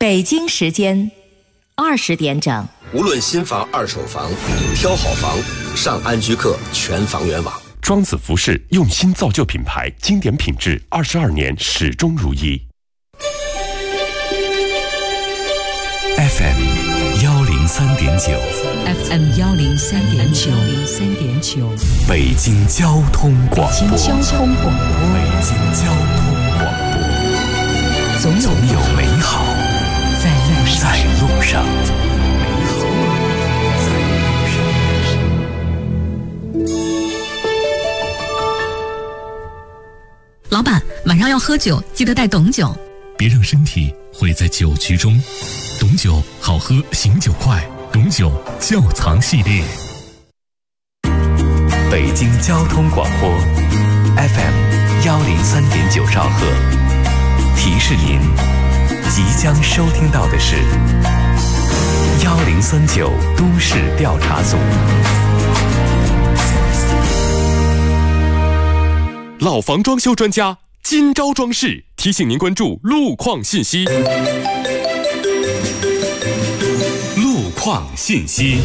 北京时间20点整。 无论新房、二手房，挑好房，上安居客全房源网。 庄子服饰用心造就品牌，经典品质，22年始终如一。 FM 103.9 FM 103.9 北京交通广播。 北京交通广播，总有美好在路上。 老板，晚上要喝酒，记得带董酒。 别让身体毁在酒局中。董酒好喝，醒酒快。董酒窖藏系列。 北京交通广播 FM 103.9兆赫，提示您即将收听到的是1039都市调查组。 老房装修专家今朝装饰提醒您关注路况信息。 路况信息，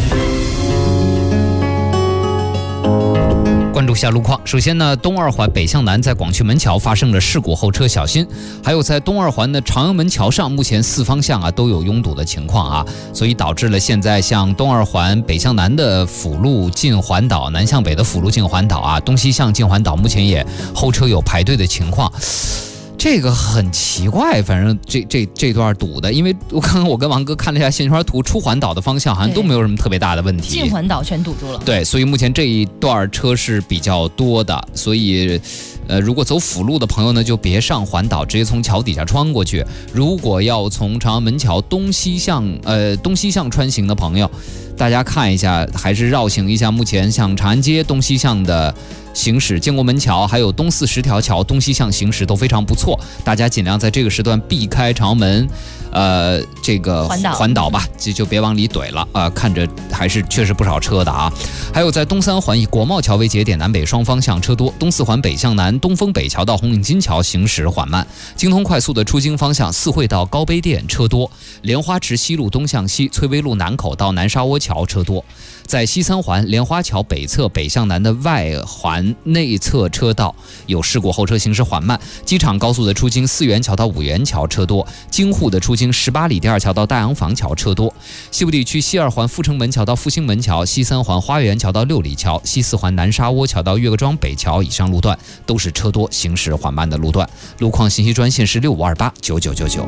关注下路况。首先呢，东二环北向南在广渠门桥发生了事故，后车小心。还有在东二环的长阳门桥上，目前4方向都有拥堵的情况啊，所以导致了现在像东二环北向南的辅路进环岛，南向北的辅路进环岛啊，东西向进环岛目前也后车有排队的情况。这个很奇怪，反正这段堵的，因为我刚刚我跟王哥看了一下线圈图，出环岛的方向好像都没有什么特别大的问题， 进环岛全堵住了。 对，所以目前这一段车是比较多的，所以如果走辅路的朋友呢，就别上环岛，直接从桥底下穿过去。如果要从长阳门桥东西向穿行的朋友，大家看一下，还是绕行一下。目前像长安街东西向的行驶，建国门桥还有东四10条桥东西向行驶都非常不错，大家尽量在这个时段避开长阳门这个环岛吧，就别往里怼了看着还是确实不少车的啊。还有在东3环以国贸桥为节点，南北双方向车多，东4环北向南东风北桥到红领巾桥行驶缓慢，京通快速的出京方向四惠到高碑店车多，莲花池西路东向西翠微路南口到南沙窝桥车多。在西3环莲花桥北侧北向南的外环内侧车道有事故，后车行驶缓慢，机场高速的出京4元桥到5元桥车多，京沪的出京18里第2桥到大洋坊桥车多。西部地区西2环阜成门桥到复兴门桥，西3环花园桥到6里桥，西4环南沙窝桥到岳各庄北桥以上路段都是车多行驶缓慢的路段。路况信息专线是65289999。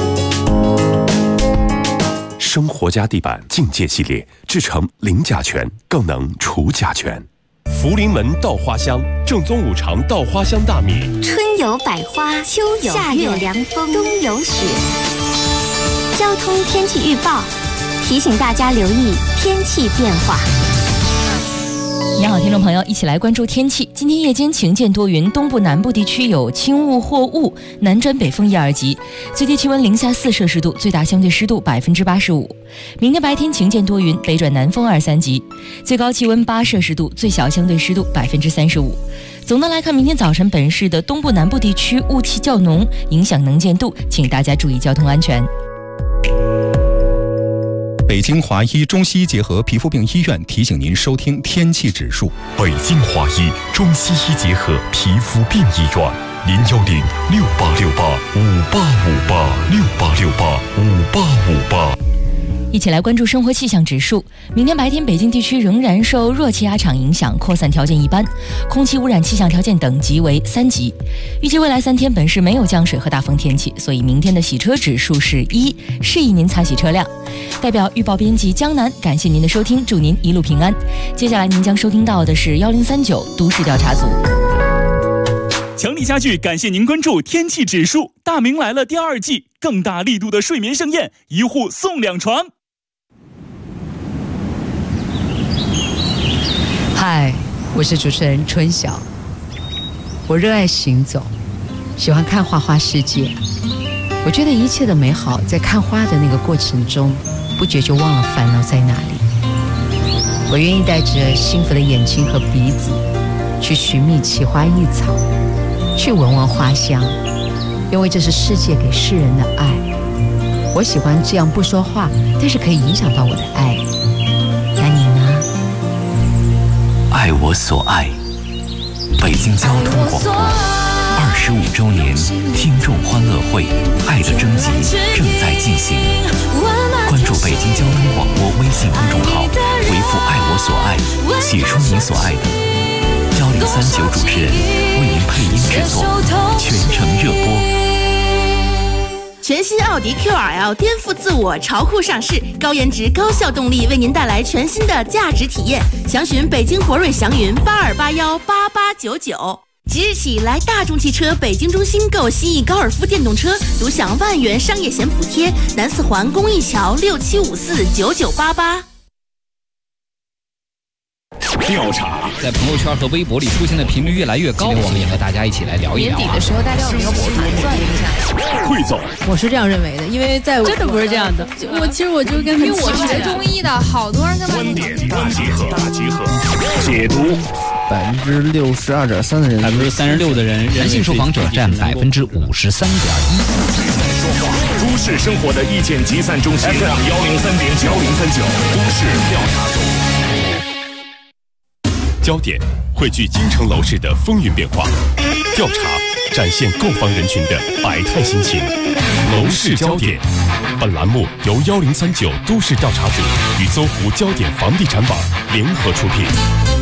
生活家地板境界系列，制成零甲醛，更能除甲醛。福临门稻花香，正宗5常稻花香大米。 春有百花，秋有夏有凉风，冬有雪。交通天气预报提醒大家留意天气变化。 你好，听众朋友，一起来关注天气。今天夜间晴间多云，东部南部地区有轻雾或雾，南转北风1、2级，最低气温零下4摄氏度，最大相对湿度85%。明天白天晴间多云，北转南风2、3级，最高气温8摄氏度，最小相对湿度35%。总的来看，明天早晨本市的东部南部地区雾气较浓，影响能见度，请大家注意交通安全。 北京华医中西医结合皮肤病医院提醒您收听天气指数。 北京华医中西医结合皮肤病医院，01068685858，685858。 一起来关注生活气象指数。明天白天北京地区仍然受弱气压场影响，扩散条件一般，空气污染气象条件等级为3级。预计未来3天本市没有降水和大风天气，所以明天的洗车指数是1，适宜您擦洗车辆。代表预报编辑江南，感谢您的收听，祝您一路平安。接下来您将收听到的是1039都市调查组。 强力家具感谢您关注天气指数。大明来了第2季，更大力度的睡眠盛宴，1户送2床。 嗨，我是主持人春晓。我热爱行走，喜欢看花花世界。我觉得一切的美好在看花的那个过程中，不觉就忘了烦恼在哪里。我愿意带着幸福的眼睛和鼻子，去寻觅奇花异草，去闻闻花香，因为这是世界给世人的爱。 我喜欢这样不说话，但是可以影响到我的爱。那你呢？ 爱我所爱，北京交通广播25周年听众欢乐会，爱的征集正在进行。关注北京交通广播微信公众号，回复“爱我所爱”，写出你所爱的。1039主持人为您配音制作，全程热播。 全新奥迪 QRL 颠覆自我，潮酷上市，高颜值、高效动力，为您带来全新的价值体验。详询北京博瑞祥云82818899。即日起来大众汽车北京中心购蜥蜴高尔夫电动车，独享1万元商业险补贴。南四环公益桥67549988。 调查在朋友圈和微博里出现的频率越来越高，我们也和大家一起来聊一聊。 年底的时候，大家有没有盘算一下？ 汇总， 我是这样认为的，因为在真的不是这样的。 我其实就跟因为我是学中医的，好多人跟观点大集合，解读。 62.3%的人 ，36%的人，男性受访者占53.1%。 都市生活的意见集散中心 FM 103.9，1039都市调查组。 焦点汇聚京城楼市的风云变化，调查展现购房人群的百态心情。楼市焦点，本栏目由1039都市调查组与搜狐焦点房地产网联合出品。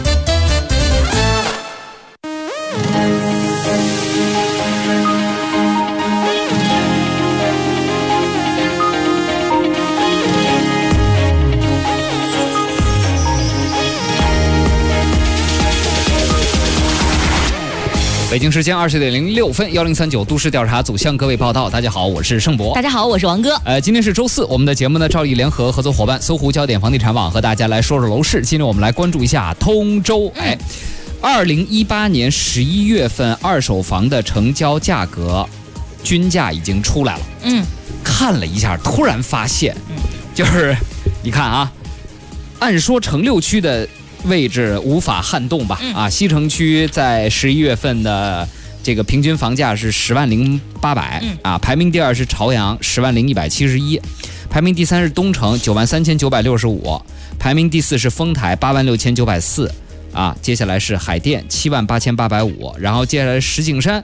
北京时间20:06，1039都市调查组向各位报道。大家好，我是盛博。 大家好，我是王哥。 今天是周四，我们的节目呢照例联合合作伙伴搜狐焦点房地产网和大家来说说楼市。今天我们来关注一下通州。2018年11月份二手房的成交价格均价已经出来了。看了一下，突然发现，就是你看啊，按说城六区的位置无法撼动吧？西城区在11月份的这个平均房价是10.08万，排名第二是朝阳10.171万，排名第三是东城9.3965万，排名第四是丰台8.6904万，接下来是海淀7.8850万，然后接下来石景山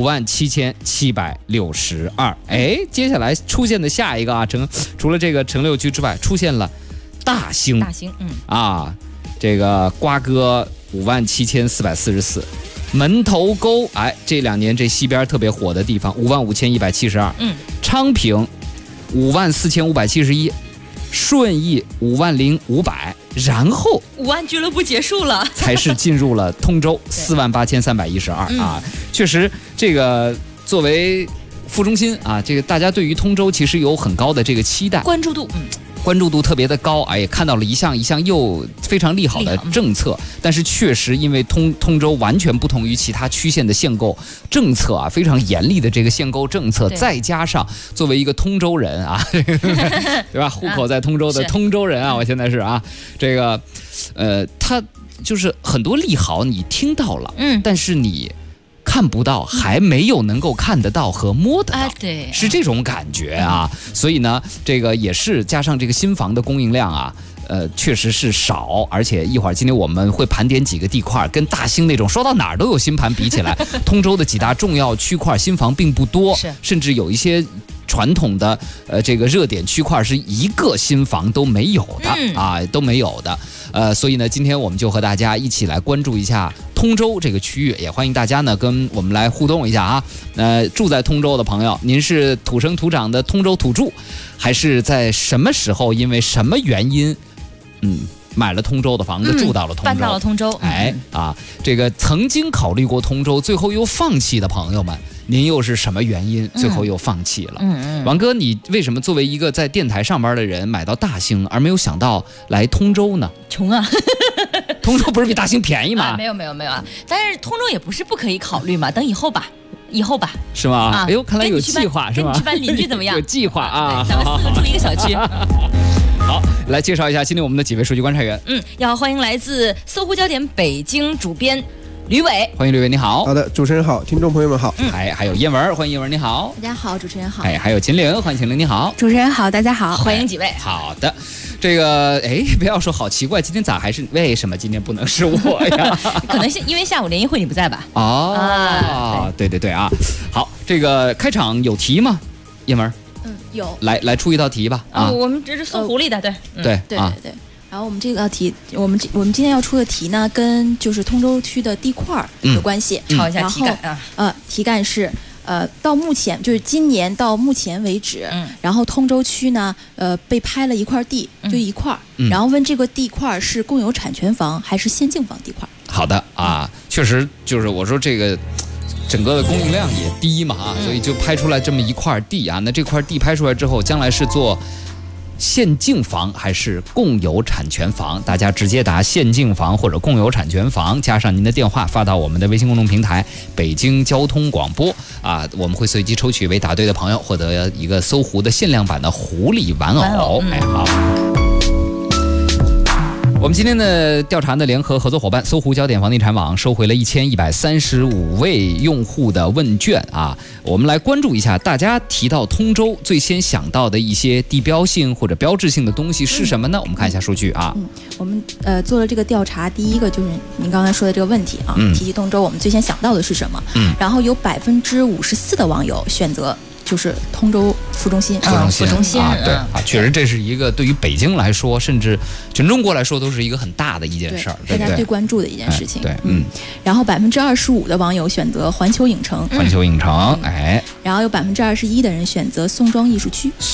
5.7762万。接下来出现的下一个除了这个城六区之外，出现了大兴，这个瓜哥5.7444万，门头沟这2年这西边特别火的地方5.5172万，昌平5.4571万，顺义5.05万，然后 5万俱乐部结束了， 才是进入了通州4.8312万。确实，这个作为副中心这个大家对于通州其实有很高的这个期待， 关注度。 关注度特别的高，也看到了一项又非常利好的政策，但是确实因为通州完全不同于其他区县的限购政策非常严厉的这个限购政策，再加上作为一个通州人对吧？户口在通州的通州人我现在是这个他就是很多利好你听到了，但是你看不到，还没有能够看得到和摸得到， 对， 是这种感觉所以呢，这个也是加上这个新房的供应量确实是少，而且一会儿今天我们会盘点几个地块，跟大兴那种说到哪儿都有新盘比起来，通州的几大重要区块新房并不多，甚至有一些传统的这个热点区块是一个新房都没有的都没有的。所以呢，今天我们就和大家一起来关注一下通州这个区域，也欢迎大家呢跟我们来互动一下住在通州的朋友，您是土生土长的通州土著，还是在什么时候因为什么原因买了通州的房子，住到了通州， 搬到了通州。 这个曾经考虑过通州，最后又放弃的朋友们，您又是什么原因最后又放弃了？王哥，你为什么作为一个在电台上班的人买到大兴，而没有想到来通州呢？ 穷啊！ 通州不是比大兴便宜吗？ 没有但是通州也不是不可以考虑嘛，等以后吧。 是吗？看来有计划是吗？ 跟你去搬邻居怎么样？ 有计划咱们4个住一个小区。 好，来介绍一下今天我们的几位数据观察员。 要欢迎来自搜狐焦点北京主编吕伟， 欢迎吕伟，你好。 好的，主持人好，听众朋友们好。 还有燕文，欢迎燕文，你好。 大家好，主持人好。 还有秦岭，欢迎秦岭，你好。 主持人好，大家好， 欢迎几位。 好的，这个不要说好奇怪，今天咋还是为什么今天不能是我呀？ 可能是因为下午联谊会你不在吧？ 对啊。好，这个开场有题吗？燕文？ 有。 来出一道题吧。 我们这是送狐狸的， 对。然后我们这个题，我们今天要出的题呢，跟就是通州区的地块有关系。 抄一下题干啊。题干是到目前就是今年到目前为止，然后通州区呢被拍了一块地，就一块，然后问这个地块是共有产权房还是限境房地块？ 好的啊，确实就是我说这个。整个的供应量也低嘛所以就拍出来这么一块地啊。那这块地拍出来之后，将来是做限境房还是共有产权房？大家直接答限境房或者共有产权房，加上您的电话发到我们的微信公众平台北京交通广播啊，我们会随机抽取为答对的朋友获得一个搜狐的限量版的狐狸玩偶。好。我们今天的调查呢，联合合作伙伴搜狐焦点房地产网收回了1135位用户的问卷啊。我们来关注一下，大家提到通州最先想到的一些地标性或者标志性的东西是什么呢？我们看一下数据啊。 我们做了这个调查，第一个就是您刚才说的这个问题啊，提起通州，我们最先想到的是什么？然后有54%的网友选择。就是通州副中心， 副中心对确实这是一个对于北京来说，甚至全中国来说都是一个很大的一件事儿， 大家最关注的一件事情。然后 25% 的网友选择环球影城，然后有21%的人选择宋庄艺术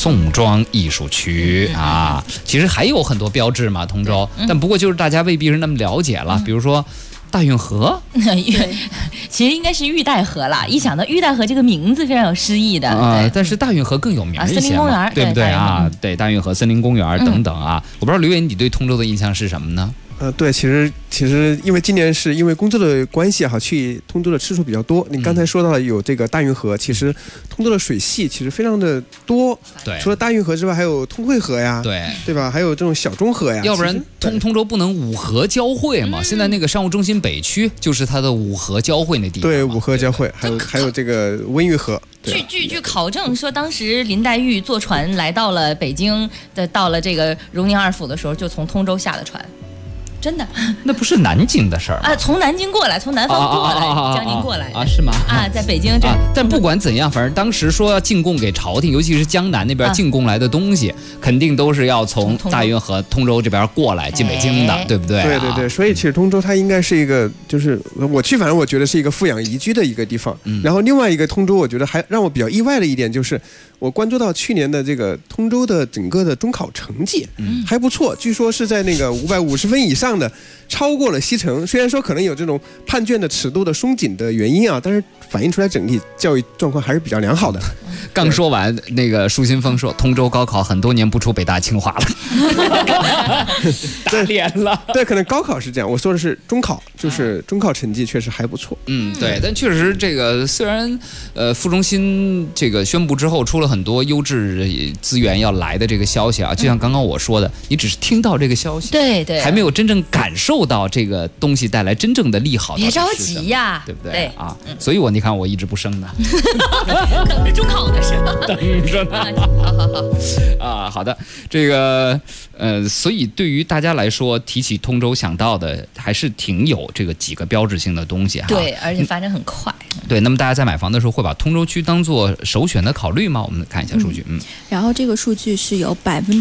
区，啊， 其实还有很多标志嘛，通州，但不过就是大家未必是那么了解了，比如说。大运河， 其实应该是玉带河啦。一想到玉带河这个名字非常有诗意的但是大运河更有名一些森林公园， 对不对啊？对，大运河、森林公园等等啊。我不知道刘伟，你对通州的印象是什么呢？ 对，其实因为今年是因为工作的关系去通州的次数比较多。你刚才说到了有这个大运河，其实通州的水系其实非常的多。 对， 除了大运河之外，还有通惠河呀，对吧？还有这种小中河呀。 要不然通州不能五河交汇嘛？现在那个商务中心北区就是它的五河交汇那地方。 对，五河交汇，还有这个温榆河。 据考证说，当时林黛玉坐船来到了北京到了这个荣宁二府的时候，就从通州下了船。真的， 那不是南京的事儿啊！从南京过来，从南方过来，江宁过来是吗？ 在北京这。 但不管怎样，反正当时说要进贡给朝廷，尤其是江南那边进贡来的东西，肯定都是要从大运河、通州这边过来进北京的，对不对？ 对，所以其实通州它应该是一个，就是我去，反正我觉得是一个富养宜居的一个地方。然后另外一个通州，我觉得还让我比较意外的一点就是。我关注到去年的这个通州的整个的中考成绩还不错，据说是在那个550分以上的，超过了西城。虽然说可能有这种判卷的尺度的松紧的原因但是反映出来整体教育状况还是比较良好的。 刚说完，那个舒新峰说，通州高考很多年不出北大清华了，打脸了。 对，可能高考是这样，我说的是中考，就是中考成绩确实还不错。 对，但确实这个虽然副中心这个宣布之后出了很多优质资源要来的这个消息就像刚刚我说的，你只是听到这个消息， 对， 还没有真正感受到这个东西带来真正的利好。 别着急呀， 对不对所以你看我一直不生呢， 等着中考呢是吧？ 等着呢。好好的，这个所以对于大家来说，提起通州想到的还是挺有这个几个标志性的东西对，而且发展很快。 对，那么大家在买房的时候会把通州区当做首选的考虑吗？我们看一下数据。 然后这个数据是有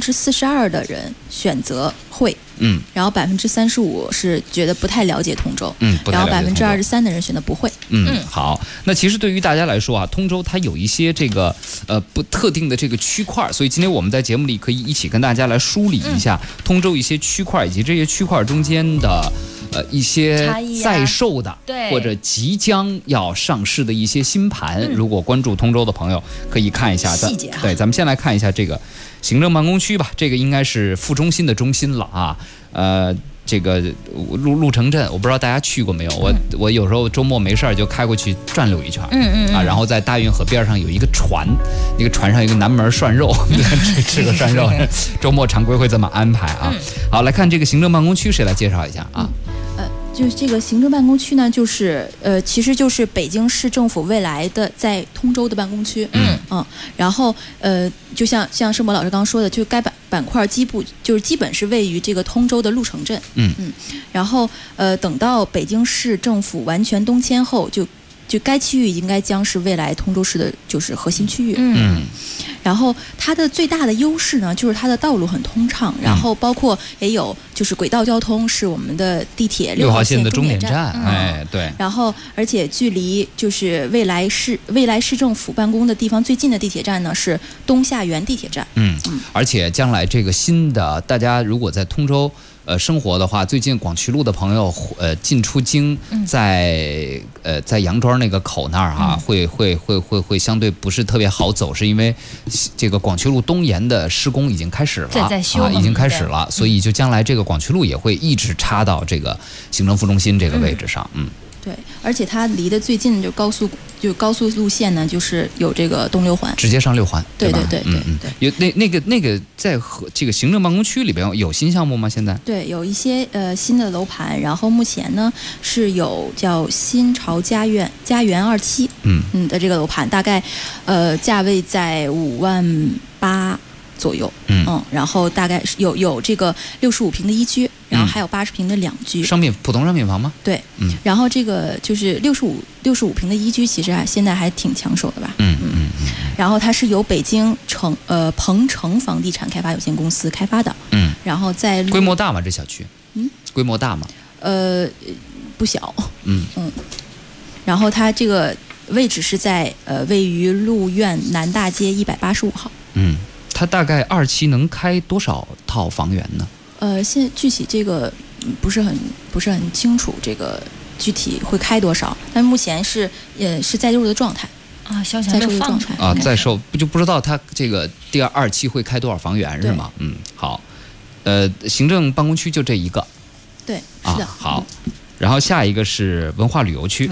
42%的人选择会，然后35%是觉得不太了解通州，然后23%的人选择不会。 好，那其实对于大家来说通州它有一些这个不特定的这个区块，所以今天我们在节目里可以一起跟大家来梳理一下通州一些区块以及这些区块中间的一些在售的或者即将要上市的一些新盘。如果关注通州的朋友可以看一下细节。 对，咱们先来看一下这个行政办公区吧，这个应该是副中心的中心了这个鹿城镇，我不知道大家去过没有？我有时候周末没事就开过去转溜一圈，然后在大运河边上有一个船，那个船上有一个南门涮肉，吃个涮肉，周末常规会这么安排好，来看这个行政办公区，谁来介绍一下就是这个行政办公区呢，就是其实就是北京市政府未来的在通州的办公区。然后就像盛博老师刚刚说的，就该板块基本是位于这个通州的鹿城镇。然后等到北京市政府完全东迁后，就该区域应该将是未来通州市的就是核心区域。然后它的最大的优势呢，就是它的道路很通畅，然后包括也有就是轨道交通，是我们的地铁6号线的终点站。 哎，对。 然后而且距离就是未来市政府办公的地方最近的地铁站呢是东夏园地铁站。 而且将来这个新的，大家如果在通州生活的话，最近广渠路的朋友进出京在杨庄那个口那儿哈，会相对不是特别好走，是因为这个广渠路东延的施工已经开始了， 在修已经开始了，所以就将来这个广渠路也会一直插到这个行政副中心这个位置上。 对，而且它离得最近就高速路线呢，就是有这个东六环， 直接上6环， 对吧？ 对。 有那个在这个行政办公区里边有新项目吗？现在？ 对，有一些新的楼盘，然后目前呢是有叫新潮家园27的这个楼盘，大概价位在58000左右。然后大概有这个65平的一居，然后还有80平的2居。 普通商品房吗？ 对。然后这个就是65平的一居，其实现在还挺抢手的吧。然后它是由北京鹏城房地产开发有限公司开发的。然后在规模大吗？这小区？规模大吗？ 不小。然后它这个位置是在位于鹿苑南大街185号。 它大概2期能开多少套房源呢？ 现在具体这个不是很清楚，这个具体会开多少，但目前是在售的状态啊，销钱没有放出来啊，在售就不知道它这个第2期会开多少房源是吗？好，行政办公区就这一个， 对，是的， 好。然后下一个是文化旅游区。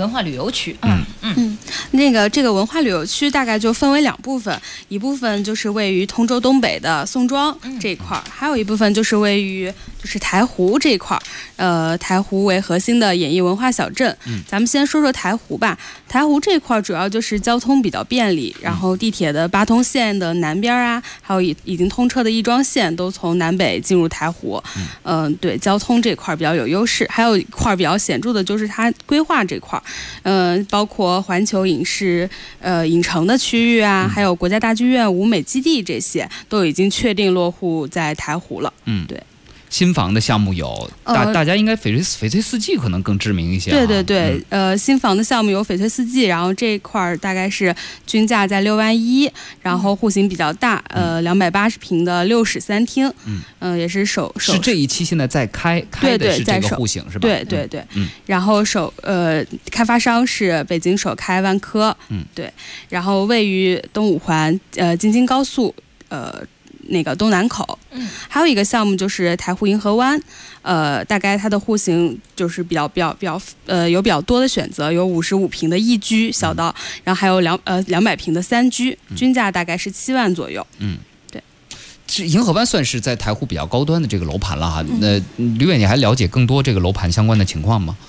这个文化旅游区大概就分为2部分，一部分就是位于通州东北的宋庄这一块，还有一部分就是位于就是台湖这一块。台湖为核心的演艺文化小镇。咱们先说说台湖吧。台湖这块主要就是交通比较便利，然后地铁的8通线的南边啊，还有已经通车的亦庄线都从南北进入台湖。对，交通这块比较有优势。还有一块比较显著的就是它规划这块，包括环球影视影城的区域啊，还有国家大剧院、舞美基地，这些都已经确定落户在台湖了。对。 新房的项目有，大家应该翡翠四季可能更知名一些。 对，新房的项目有翡翠四季，然后这一块大概是均价在61000，然后户型比较大，280平的6室3厅，也是是这一期现在在开的是这个户型是吧？ 对，然后开发商是北京首开万科，对，然后位于东五环京津高速那个东南口。还有一个项目就是台湖银河湾，大概它的户型就是有比较多的选择，有55平的一居小到，然后还有200平的3居，均价大概是7万左右。对。 这银河湾算是在台湖比较高端的这个楼盘了哈。那吕伟，你还了解更多这个楼盘相关的情况吗？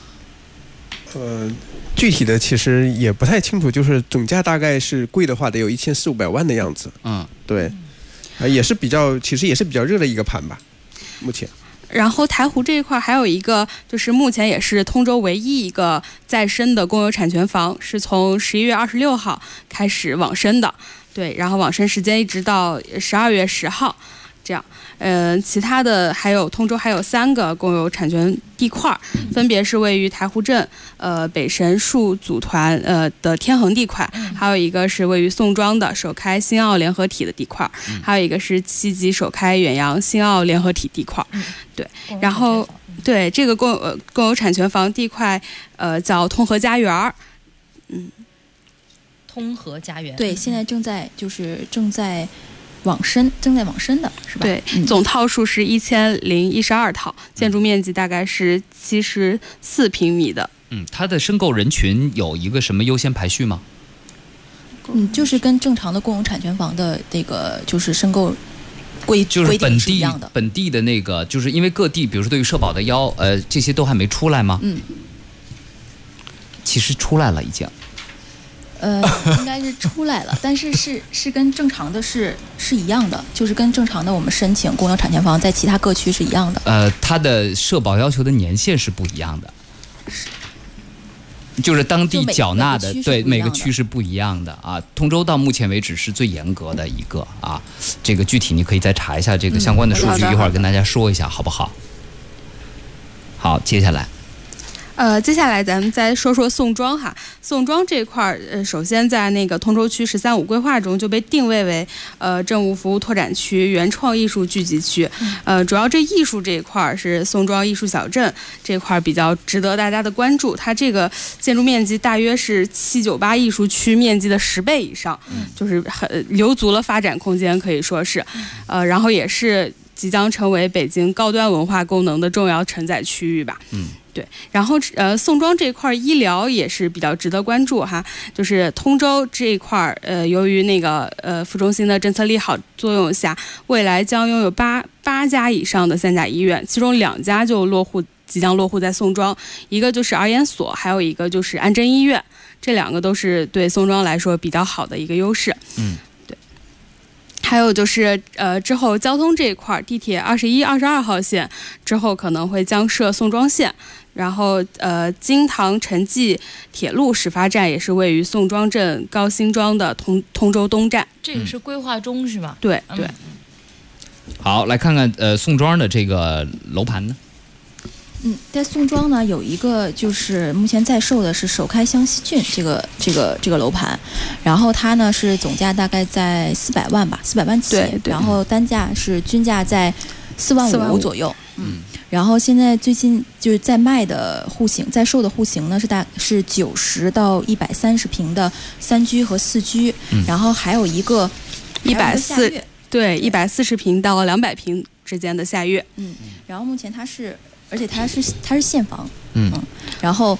具体的其实也不太清楚，就是总价大概是贵的话得有1400-500万的样子。对。其实也是比较热的一个盘吧，目前。 然后台湖这一块还有一个，就是目前也是通州唯一一个在申的公有产权房，是从11月26号开始网申的，对，然后网申时间一直到12月10号，这样。其他的通州还有3个公有产权地块，分别是位于台湖镇北神树组团的天恒地块，还有一个是位于宋庄的首开新奥联合体的地块，还有一个是7级首开远洋新奥联合体地块。对，然后对这个共有产权房地块叫通和家园。 通和家园。 对，现在正在往申的是吧？ 对，总套数是1012套，建筑面积大概是74平米的。 它的申购人群有一个什么优先排序吗？ 就是跟正常的公有产权房的那个就是申购就是定是一样的。 本地的那个，就是因为各地，比如说对于社保的这些都还没出来吗？其实出来了已经。 应该是出来了，但是是跟正常的是一样的，就是跟正常的我们申请公有产权房在其他各区是一样的。 它的社保要求的年限是不一样的。就是当地缴纳的，对每个区是不一样的啊。通州到目前为止是最严格的一个啊，这个具体你可以再查一下这个相关的数据，一会儿跟大家说一下，好不好？好，接下来。 接下来咱们再说说宋庄哈。宋庄这块儿，首先在那个通州区“13+5”规划中就被定位为政务服务拓展区、原创艺术聚集区。主要这艺术这一块是宋庄艺术小镇这块比较值得大家的关注。它这个建筑面积大约是798艺术区面积的10倍以上，就是留足了发展空间，可以说是。然后也是即将成为北京高端文化功能的重要承载区域吧。对，然后宋庄这块医疗也是比较值得关注哈，就是通州这一块由于那个副中心的政策利好作用下，未来将拥有八家以上的3甲医院，其中2家就即将落户在宋庄，一个就是儿研所，还有一个就是安贞医院，这2个都是对宋庄来说比较好的一个优势。对。还有就是之后交通这一块，地铁21、22号线之后可能会将设宋庄线。然后京唐城际铁路始发站也是位于宋庄镇高辛庄的通州东站， 这个是规划中是吧？ 对。 好，来看看宋庄的这个楼盘呢。 在宋庄呢有一个就是目前在售的是首开湘西郡这个楼盘，然后它呢是总价大概在400万吧，400万起，然后单价是均价在4万5左右。然后现在最近就是在卖的户型，在售的户型呢是90到130平的3居和4居，然后还有一个 140平到200平之间的下跃。 然后目前它是现房。然后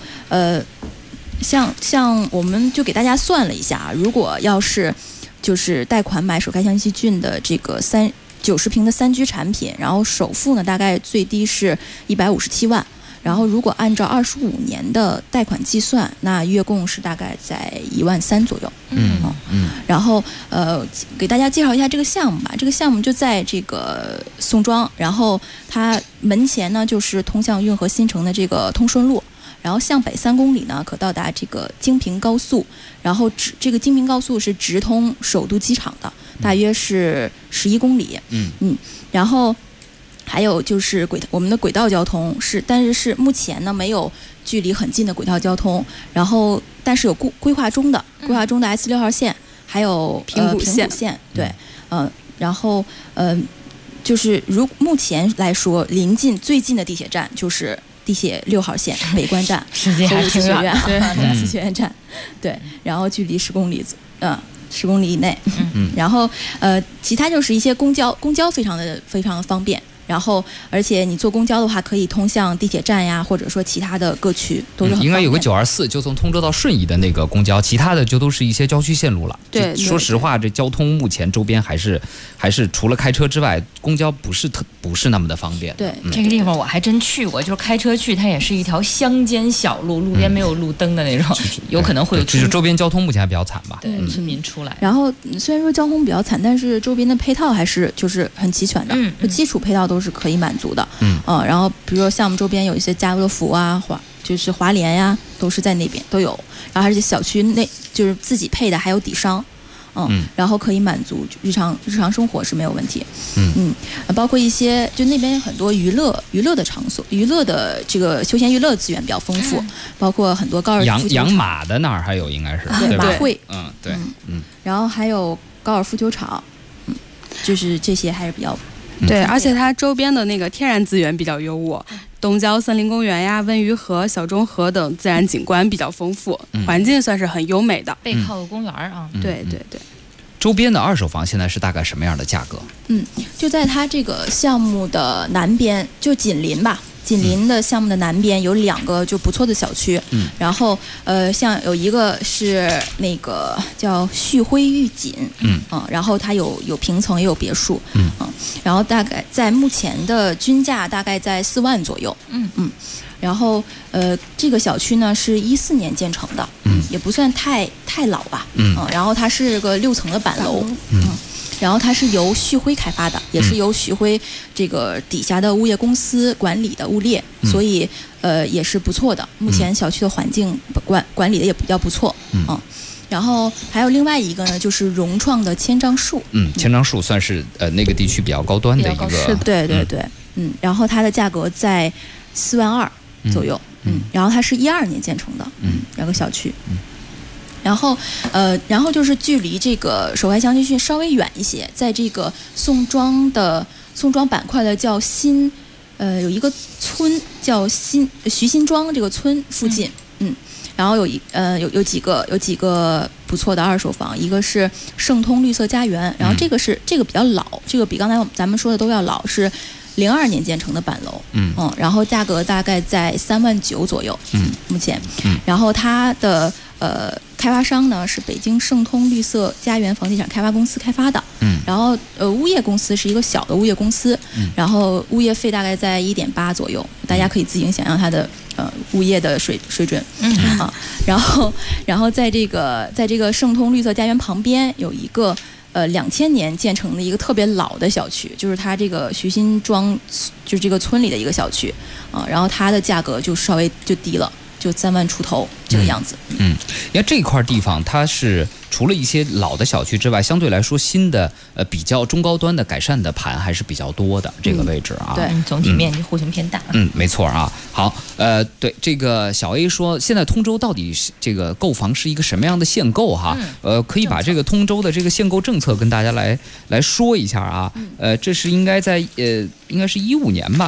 像我们就给大家算了一下，如果要是就是贷款买首开湘西郡的这个90平的3居产品，然后首付呢大概最低是157万，然后如果按照25年的贷款计算，那月供是大概在1万3左右。然后给大家介绍一下这个项目吧。这个项目就在这个宋庄，然后它门前呢就是通向运河新城的这个通顺路，然后向北3公里呢可到达这个京平高速，然后这个京平高速是直通首都机场的，大约是11公里。然后还有就是我们的轨道交通但是目前呢没有距离很近的轨道交通，然后但是有规划中的S6号线，还有平谷线。 对，然后就是目前来说最近的地铁站就是地铁6号线北关站时间还挺远， 对，技学院站，对，然后距离10公里10公里以内。然后其他就是一些公交非常的方便，然后而且你坐公交的话可以通向地铁站呀，或者说其他的各区都是很方便。 应该有个924，就从通州到顺义的那个公交，其他的就都是一些郊区线路了。 对， 说实话，这交通目前周边还是除了开车之外，公交不是那么的方便。 对， 这个地方我还真去过，就是开车去，它也是一条乡间小路，路边没有路灯的那种，有可能会有。 就是周边交通目前还比较惨吧？ 对，村民出来。 然后虽然说交通比较惨，但是周边的配套还是就是很齐全的，基础配套都是可以满足的。然后比如说像我们周边有一些家乐福啊，就是华联呀，都是在那边都有。然后而且小区内就是自己配的，还有底商。然后可以满足日常生活是没有问题。包括一些就那边很多娱乐的场所，娱乐的这个休闲娱乐资源比较丰富，包括很多高尔夫球场。 养马的那儿还有应该是对马会。 对。 然后还有高尔夫球场，就是这些还是比较。 对，而且它周边的那个天然资源比较优渥，东郊森林公园呀、温榆河、小中河等自然景观比较丰富，环境算是很优美的。 背靠个公园啊。 对。 周边的二手房现在是大概什么样的价格？ 就在它这个项目的南边，就紧邻吧， 紧邻的项目的南边有2个就不错的小区，然后像有一个是那个叫旭辉御锦，然后它有平层也有别墅，然后大概在目前的均价大概在4万左右，然后这个小区呢是14年建成的，也不算太老吧，然后它是个6层的板楼，然后它是由旭辉开发的，也是由旭辉这个底下的物业公司管理的物业，所以也是不错的。目前小区的环境管理的也比较不错，然后还有另外一个呢，就是融创的千樟树， 千樟树算是那个地区比较高端的一个， 对，然后它的价格在4万2左右，然后它是12年建成的，两个小区。然后就是距离这个首怀祥集郡稍微远一些，在这个宋庄板块的叫新，有一个村叫徐新庄这个村附近，然后有几个不错的二手房，一个是盛通绿色家园，然后这个比较老，这个比刚才咱们说的都要老，是02年建成的板楼，然后价格大概在3万9左右，目前，然后它的开发商呢是北京盛通绿色家园房地产开发公司开发的，然后物业公司是一个小的物业公司，然后物业费大概在1.8左右，大家可以自行想象它的物业的水准，然后在这个盛通绿色家园旁边有一个2000年建成的一个特别老的小区，就是它这个徐新庄就是这个村里的一个小区然后它的价格就稍微就低了，就3万出头这个样子。 因为这块地方它是除了一些老的小区之外，相对来说新的比较中高端的改善的盘还是比较多的这个位置啊。 对，总体面积户型偏大。 没错啊。好，对这个小 A 说，现在通州到底是这个购房是一个什么样的限购哈？可以把这个通州的这个限购政策跟大家来说一下啊。这是应该在应该是15年吧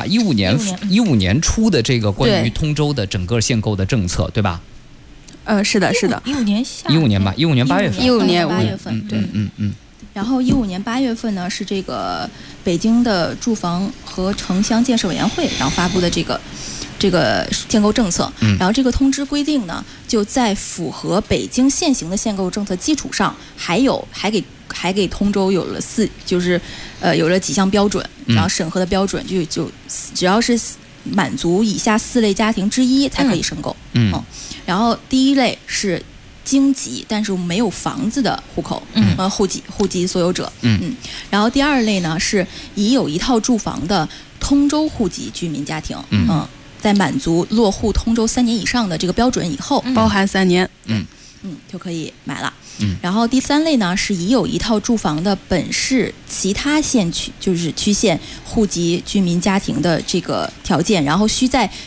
，15年出的这个关于通州的整个限购的政策，对吧？ 是的 ，15年 15年吧，15年8月份 ，15年 8月份，对，然后15年8月份呢是这个北京的住房和城乡建设委员会然后发布的这个限购政策，然后这个通知规定呢，就在符合北京现行的限购政策基础上，还给通州有了有了几项标准，然后审核的标准就只要是满足以下4类家庭之一才可以申购，然后第一类是京籍但是没有房子的户口，户籍所有者，然后第2类呢是已有一套住房的通州户籍居民家庭，在满足落户通州3年以上的这个标准以后， 包含3年， 就可以买了。然后第3类呢是已有一套住房的本市其他县区就是区县户籍居民家庭的这个条件，然后需在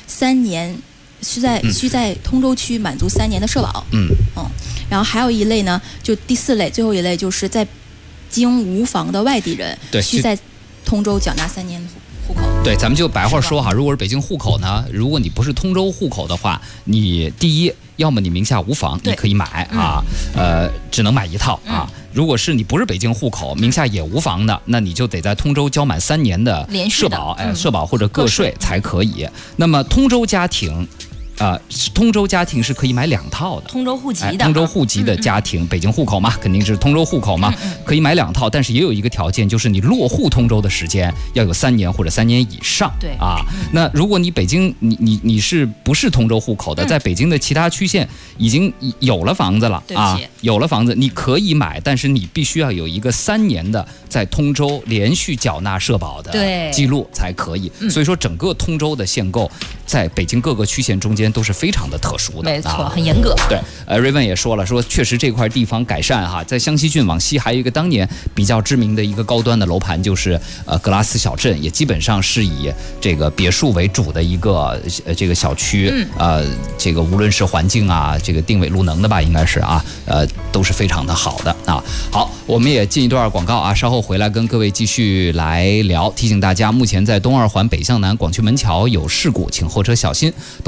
通州区满足3年的社保，然后还有一类呢，就第4类最后一类就是在京无房的外地人，需在通州缴纳3年的户口。 对，咱们就白话说哈，如果是北京户口呢，如果你不是通州户口的话，你第一，要么你名下无房，你可以买啊，只能买一套啊。如果是你不是北京户口，名下也无房的，那你就得在通州交满3年的社保，社保或者个税才可以。那么通州家庭是可以买2套的， 通州户籍的， 通州户籍的家庭，北京户口嘛，肯定是通州户口嘛，可以买2套，但是也有一个条件，就是你落户通州的时间要有3年或者3年以上。 对啊，那如果你北京你是不是通州户口的，在北京的其他区县已经有了房子了啊，有了房子你可以买，但是你必须要有一个3年的在通州连续缴纳社保的记录才可以。所以说整个通州的限购在北京各个区县中间都是非常的特殊的， 没错，很严格。 对，瑞文也说了，说确实这块地方改善哈，在湘西郡往西还有一个当年比较知名的一个高端的楼盘，就是格拉斯小镇，也基本上是以这个别墅为主的一个这个小区，这个无论是环境啊，这个定位路能的吧，应该是啊，都是非常的好的啊。好，我们也进一段广告啊，稍后回来跟各位继续来聊。提醒大家，目前在东2环北向南广渠门桥有事故，请后车小心。东3环一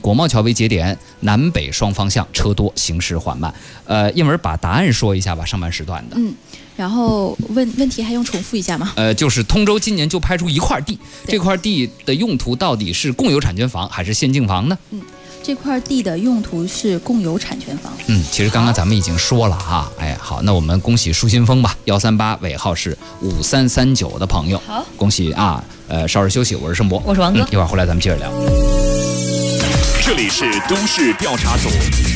国贸桥为节点，南北双方向车多，行驶缓慢。燕文把答案说一下吧，上半时段的。 然后问题还用重复一下吗？ 就是通州今年就拍出一块地，这块地的用途到底是共有产权房还是限竞房呢？ 这块地的用途是共有产权房。 其实刚刚咱们已经说了哈。好，那我们恭喜舒新峰吧，138尾号是5339的朋友。 好， 恭喜啊！稍事休息，我是盛博， 我是王哥， 一会儿回来咱们接着聊。 这里是都市调查组。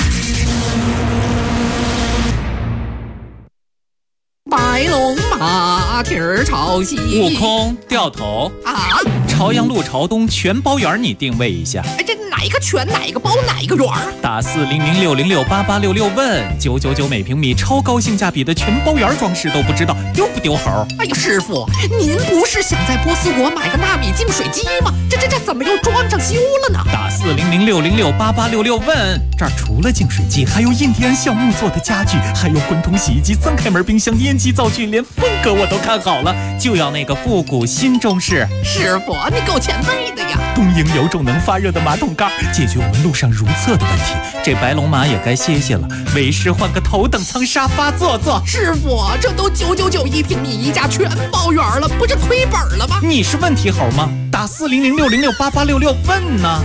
白龙马蹄儿朝西， 悟空掉头啊！ 朝阳路朝东全包圆，你定位一下。 这哪一个全哪一个包哪一个圆？ 打40060688866问999每平米，超高性价比的全包圆装饰都不知道丢不丢猴？ 哎呀，师傅，您不是想在波斯国买个纳米净水机吗？这怎么又装上修了呢？ 打40060688866问，这儿除了净水机，还有印第安橡木做的家具，还有滚筒洗衣机、三开门冰箱、烟机灶具，连风格我都看好了，就要那个复古新中式。 师傅，你够前卫的呀！ 东营有种能发热的马桶盖，解决我们路上如厕的问题。这白龙马也该歇歇了，为师换个头等舱沙发坐坐。 师傅，这都999一平米一家全包圆了，不是亏本了吗？ 你是问题猴吗？打40060688866问呢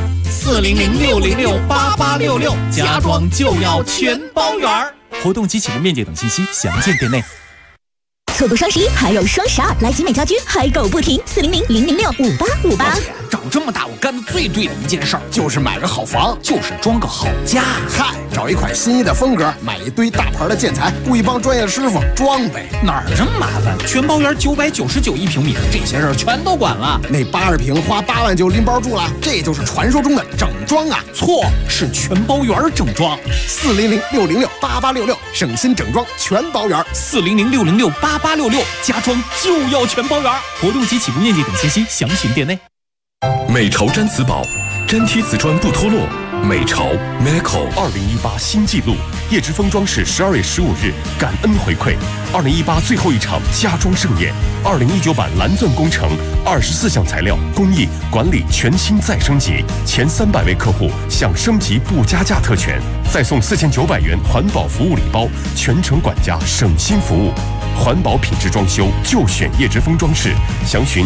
，40060688866，家装就要全包圆。活动及启动面积等信息详见店内。 错过双11还有双12，来集美家居嗨购不停，40000065858。 长这么大，我干的最对的一件事儿就是买个好房，就是装个好家。 嗨，找一款心仪的风格，买一堆大牌的建材，雇一帮专业师傅装呗。 哪儿这么麻烦？全包圆999一平米，这些事儿全都管了。 那82平花8万就拎包住了，这就是传说中的整装啊！ 错，是全包圆整装。 40060688866，省心整装全包圆。 40060688866，家装就要全包圆。活动及起步面积等信息详询店内。 美潮毡瓷宝，粘贴瓷砖不脱落。美潮 Meco 2018新纪录，叶之峰装饰12月15日感恩回馈，2018最后一场家装盛宴，2019版蓝钻工程，24项材料工艺管理全新再升级，前300位客户享升级不加价特权，再送4900元环保服务礼包，全程管家省心服务。环保品质装修就选叶之峰装饰，详询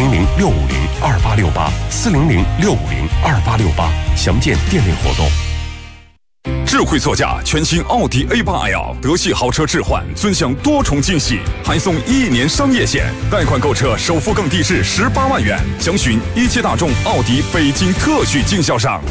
400-650-2868，400-650-2868，详见店内活动。 智慧座驾全新奥迪 A8L 德系豪车置换，尊享多重惊喜，还送1年商业险，贷款购车首付更低至18万元，详询一汽大众奥迪北京特许经销商。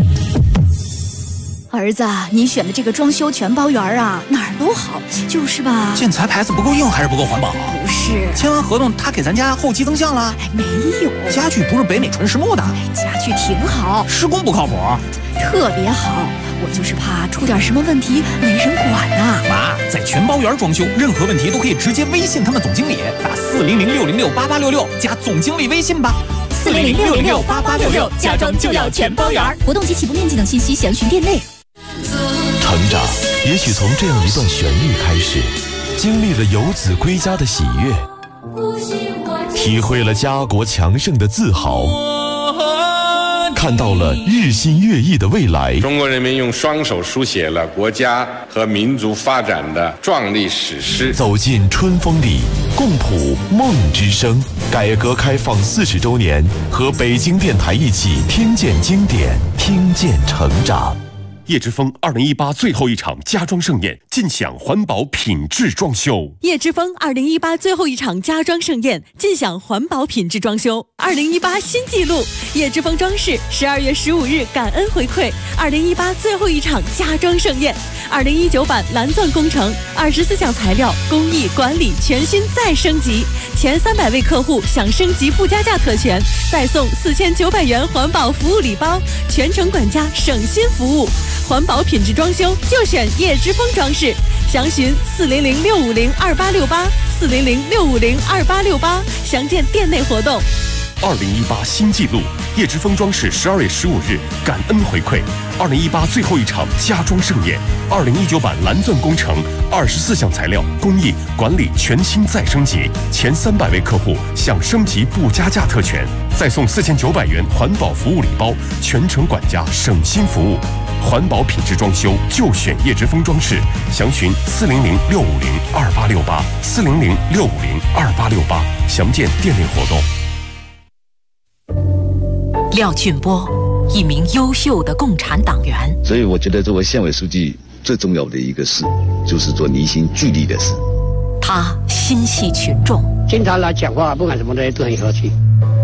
儿子，你选的这个装修全包圆啊，哪儿都好，就是吧？ 建材牌子不够硬还是不够环保？ 不是， 签完合同他给咱家后期增项了？ 没有， 家具不是北美纯实木的？ 家具挺好， 施工不靠谱， 特别好。我就是怕出点什么问题没人管呐。 妈，在全包圆装修，任何问题都可以直接微信他们总经理，打400-606-8866加总经理微信吧。 400-606-8866，家装就要全包圆。活动及起步面积等信息详询店内。 成长也许从这样一段旋律开始，经历了游子归家的喜悦，体会了家国强盛的自豪，看到了日新月异的未来。 中国人民用双手书写了国家和民族发展的壮丽史诗。 走进春风里，共谱梦之声。改革开放40周年，和北京电台一起听见经典，听见成长。 叶之峰2018最后一场家装盛宴，尽享环保品质装修。 叶之峰2018最后一场家装盛宴，尽享环保品质装修。2018新纪录，叶之峰装饰12月15日感恩回馈2018最后一场家装盛宴。2019版蓝钻工程，24项材料工艺管理全新再升级，前300位客户享升级不加价特权，再送4900元环保服务礼包，全程管家省心服务。环保品质装修就选叶之峰装饰，详询400-650-2868，400-650-2868，详见店内活动。 2018新纪录，叶之峰装饰12月15日感恩回馈2018最后一场家装盛宴，2019版蓝钻工程24项材料工艺管理全新再升级，前300位客户享升级不加价特权，再送4900元环保服务礼包，全程管家省心服务。环保品质装修就选叶之峰装饰，详询400-650-2868，400-650-2868，详见店内活动。 廖俊波，一名优秀的共产党员。 所以我觉得作为县委书记最重要的一个事，就是做凝心聚力的事。 他心系群众， 经常来讲话，不管什么东西都很和气。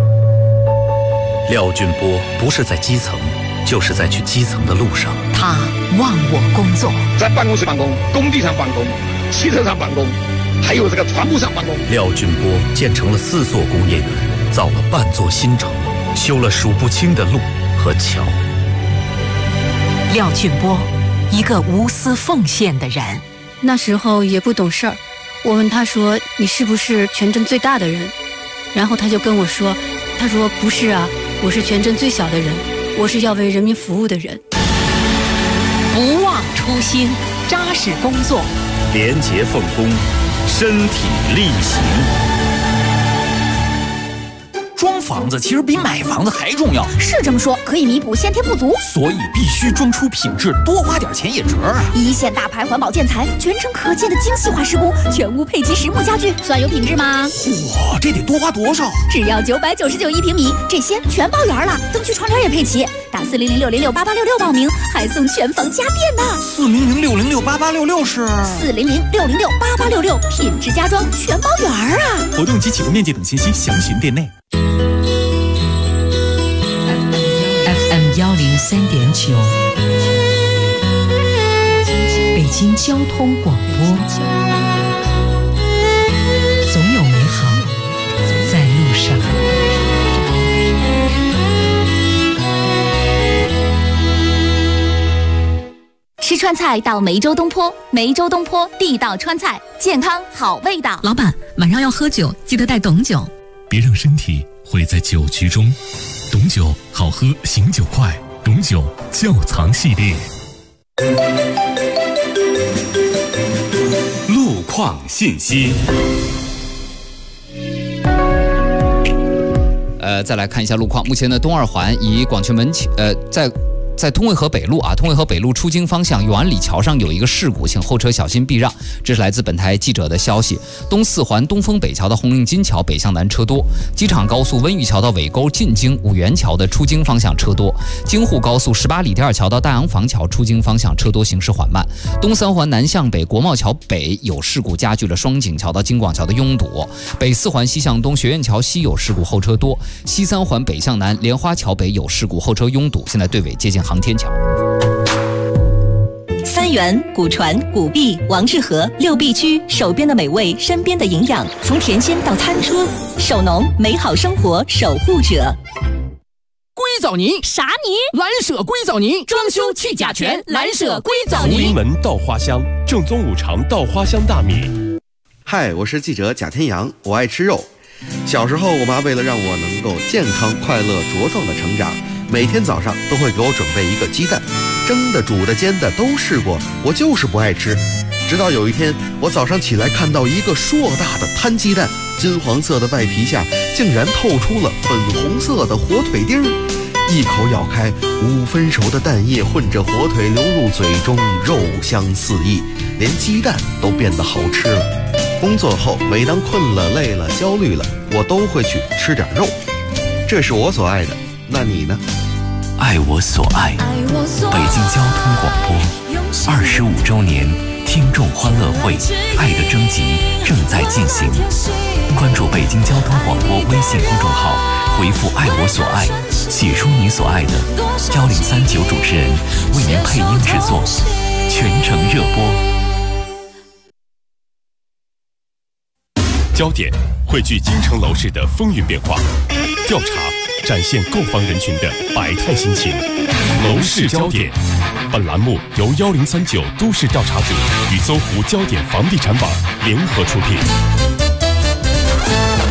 廖俊波不是在基层，就是在去基层的路上。 他忘我工作， 在办公室办公，工地上办公，汽车上办公，还有这个船坞上办公。 廖俊波建成了4座工业园，造了半座新城，修了数不清的路和桥。 廖俊波，一个无私奉献的人。 那时候也不懂事儿，我问他说：“你是不是全镇最大的人？”然后他就跟我说：“他说不是啊，我是全镇最小的人，我是要为人民服务的人。” 不忘初心，扎实工作， 廉洁奉公，身体力行。 装房子其实比买房子还重要， 是这么说，可以弥补先天不足， 所以必须装出品质，多花点钱也值啊！ 一线大牌环保建材，全程可见的精细化施工，全屋配齐实木家具，算有品质吗？ 哇，这得多花多少？ 只要9991平米，这些全包圆了，灯具窗帘也配齐。打400-606-8866报名，还送全房家电呢。 400-606-8866是 400-606-8866，品质家装全包圆啊！ 活动及启动面积等信息详询店内。 FM 103.9，北京交通广播，总有美好在路上。 吃川菜到梅州东坡，梅州东坡地道川菜，健康好味道。 老板，晚上要喝酒，记得带董酒。 别让身体毁在酒局中，董酒好喝，醒酒快，董酒窖藏系列。 路况信息。 再来看一下路况。目前呢，东二环以广渠门在通渭河北路通渭河北路出京方向永安里桥上有一个事故，请后车小心避让。这是来自本台记者的消息。东四环东风北桥到红领巾桥北向南车多，机场高速温榆桥到尾沟进京五元桥的出京方向车多，京沪高速18里第二桥到大洋坊桥出京方向车多，行驶缓慢。东三环南向北国贸桥北有事故，加剧了双井桥到京广桥的拥堵。北四环西向东学院桥西有事故，后车多。西三环北向南莲花桥北有事故，后车拥堵，现在队尾接近航天桥。 三元、古传、古币、王致和6必居，手边的美味，身边的营养，从甜鲜到餐桌，手农美好生活守护者。 硅藻泥啥泥？ 蓝舍硅藻泥，装修去甲醛，蓝舍硅藻泥。 福临门稻花香，正宗五常稻花香大米。 嗨，我是记者贾天阳，我爱吃肉。小时候，我妈为了让我能够健康、快乐、茁壮的成长，每天早上都会给我准备一个鸡蛋，蒸的、煮的、煎的都试过，我就是不爱吃。直到有一天，我早上起来看到一个硕大的摊鸡蛋，金黄色的外皮下竟然透出了粉红色的火腿丁儿，一口咬开，5分熟的蛋液混着火腿流入嘴中，肉香四溢，连鸡蛋都变得好吃了。工作后，每当困了、累了、焦虑了，我都会去吃点肉。这是我所爱的，那你呢？ 爱我所爱，北京交通广播25周年听众欢乐会，爱的征集正在进行。关注北京交通广播微信公众号，回复“爱我所爱”，写出你所爱的，1039主持人为您配音制作，全程热播。 焦点汇聚京城楼市的风云变化，调查展现购房人群的百态心情。楼市焦点，本栏目由1039都市调查组与搜狐焦点房地产网联合出品。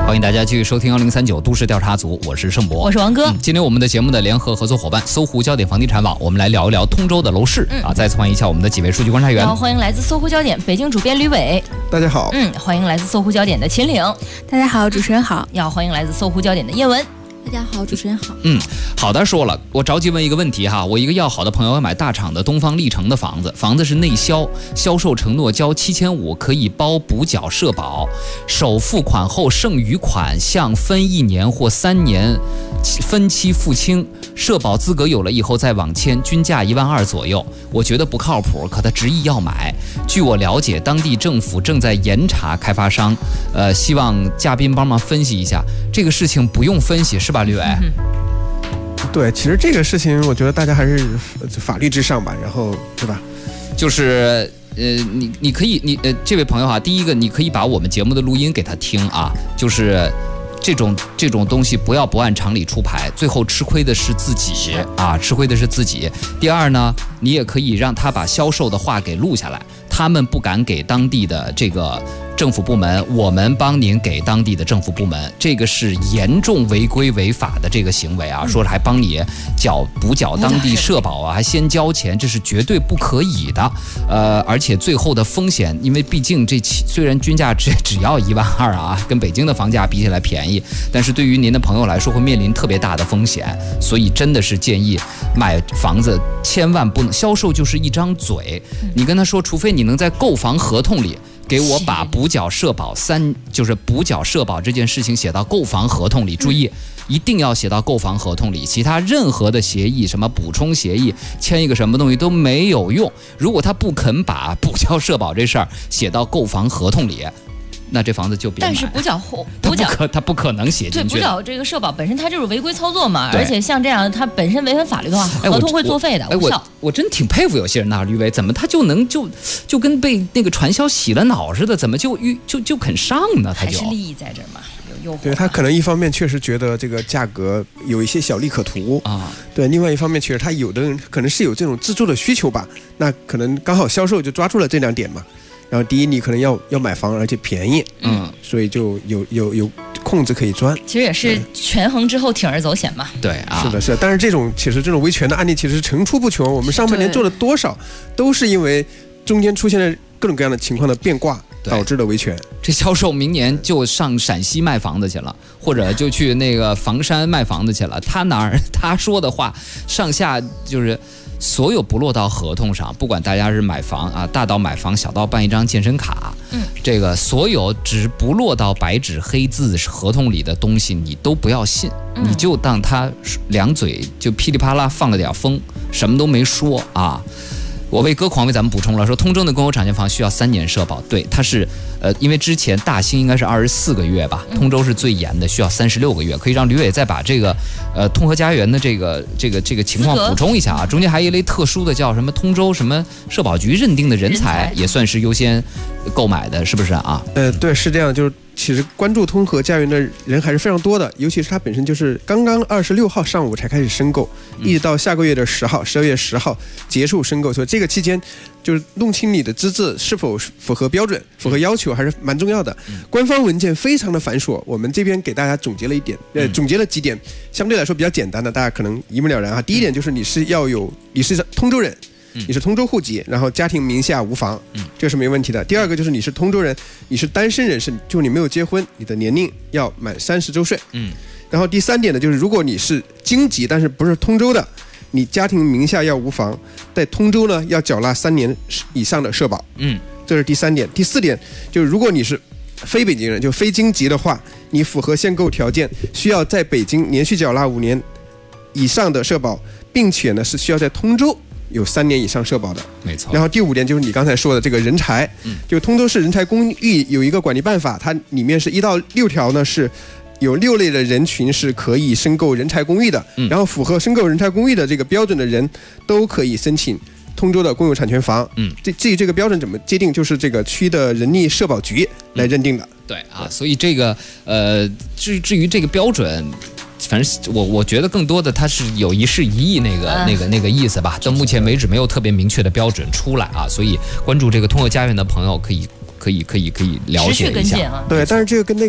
欢迎大家继续收听1039都市调查组，我是盛博， 我是王哥。 今天我们的节目的联合合作伙伴搜狐焦点房地产网，我们来聊一聊通州的楼市再次欢迎一下我们的几位数据观察员。 欢迎来自搜狐焦点北京主编吕伟， 大家好。 欢迎来自搜狐焦点的秦岭， 大家好，主持人好。 要欢迎来自搜狐焦点的叶文。 大家好，主持人好。 好的，说了，我着急问一个问题哈，我一个要好的朋友要买大厂的东方历城的房子，房子是内销，销售承诺交7500可以包补缴社保，首付款后剩余款向分1年或3年分期付清，社保资格有了以后再网签，均价12000左右，我觉得不靠谱，可他执意要买。据我了解，当地政府正在严查开发商，希望嘉宾帮忙分析一下这个事情，不用分析是吧，吕伟？ 对，其实这个事情，我觉得大家还是法律至上吧，然后对吧？ 就是你可以这位朋友第一个你可以把我们节目的录音给他听啊，就是这种东西不要不按常理出牌，最后吃亏的是自己啊，吃亏的是自己。第二呢，你也可以让他把销售的话给录下来，他们不敢给当地的这个政府部门，我们帮您给当地的政府部门，这个是严重违规违法的这个行为啊！说还帮你补缴当地社保啊，还先交钱，这是绝对不可以的。而且最后的风险，因为毕竟虽然均价只要12000啊，跟北京的房价比起来便宜，但是对于您的朋友来说会面临特别大的风险，所以真的是建议买房子千万不能销售就是一张嘴，你跟他说，除非你能在购房合同里给我把补缴社保就是补缴社保这件事情写到购房合同里，注意一定要写到购房合同里，其他任何的协议，什么补充协议，签一个什么东西都没有用。如果他不肯把补缴社保这事儿写到购房合同里，那这房子就别买。 但是他不可能写进去。 对，补缴这个社保本身它就是违规操作嘛，而且像这样它本身违反法律的话，合同会作废的，无效。 我真挺佩服有些人呐，吕伟，怎么他就能就跟被那个传销洗了脑似的，怎么就肯上呢？他就还是利益在这儿嘛，有诱惑。 对，他可能一方面确实觉得这个价格有一些小利可图啊，对，另外一方面确实他有的人可能是有这种自住的需求吧，那可能刚好销售就抓住了这2点嘛。然后第一，你可能要买房，而且便宜，所以就有空子可以钻。 其实也是权衡之后铤而走险嘛。 对啊， 是的，是的。但是其实这种维权的案例其实层出不穷。我们上半年做了多少，都是因为中间出现了各种各样的情况的变卦导致的维权。 这销售明年就上陕西卖房子去了，或者就去那个房山卖房子去了。他说的话上下就是所有不落到合同上，不管大家是买房啊，大到买房，小到办一张健身卡，这个所有只不落到白纸黑字合同里的东西，你都不要信，你就当他2嘴就噼里啪啦放了点风，什么都没说啊。我为歌狂为咱们补充了，说通州的公有产权房需要3年社保，对，它是因为之前大兴应该是24个月吧，通州是最严的，需要36个月。可以让吕伟再把这个通和家园的这个情况补充一下啊。中间还有一类特殊的叫什么通州什么社保局认定的人才，也算是优先购买的，是不是啊？ 对，是这样，就是其实关注通和家园的人还是非常多的，尤其是它本身就是刚刚26号上午才开始申购，一直到下个月的12月10号结束申购，所以这个期间就是弄清你的资质是否符合标准、符合要求还是蛮重要的。官方文件非常的繁琐，我们这边给大家总结了几点，相对来说比较简单的，大家可能一目了然啊。第一点就是你是通州人。你是通州户籍，然后家庭名下无房，这个是没问题的。第二个就是你是通州人，你是单身人士，就你没有结婚，你的年龄要满30周岁。然后第3点呢，就是如果你是京籍但是不是通州的，你家庭名下要无房，在通州呢要缴纳3年以上的社保。这是第3点。第4点就是如果你是非北京人，就非京籍的话，你符合限购条件，需要在北京连续缴纳5年以上的社保，并且呢是需要在通州有3年以上社保的， 没错。 然后第5点就是你刚才说的这个人才，就通州市人才公寓有一个管理办法，它里面是1到6条呢是有6类的人群是可以申购人才公寓的，然后符合申购人才公寓的这个标准的人都可以申请通州的公有产权房。至于这个标准怎么界定，就是这个区的人力社保局来认定的。 对啊，所以这个至于这个标准。反正我觉得更多的它是有一事一议那个意思吧，到目前为止没有特别明确的标准出来啊，所以关注这个通和家园的朋友可以了解一下。 对，但是这个跟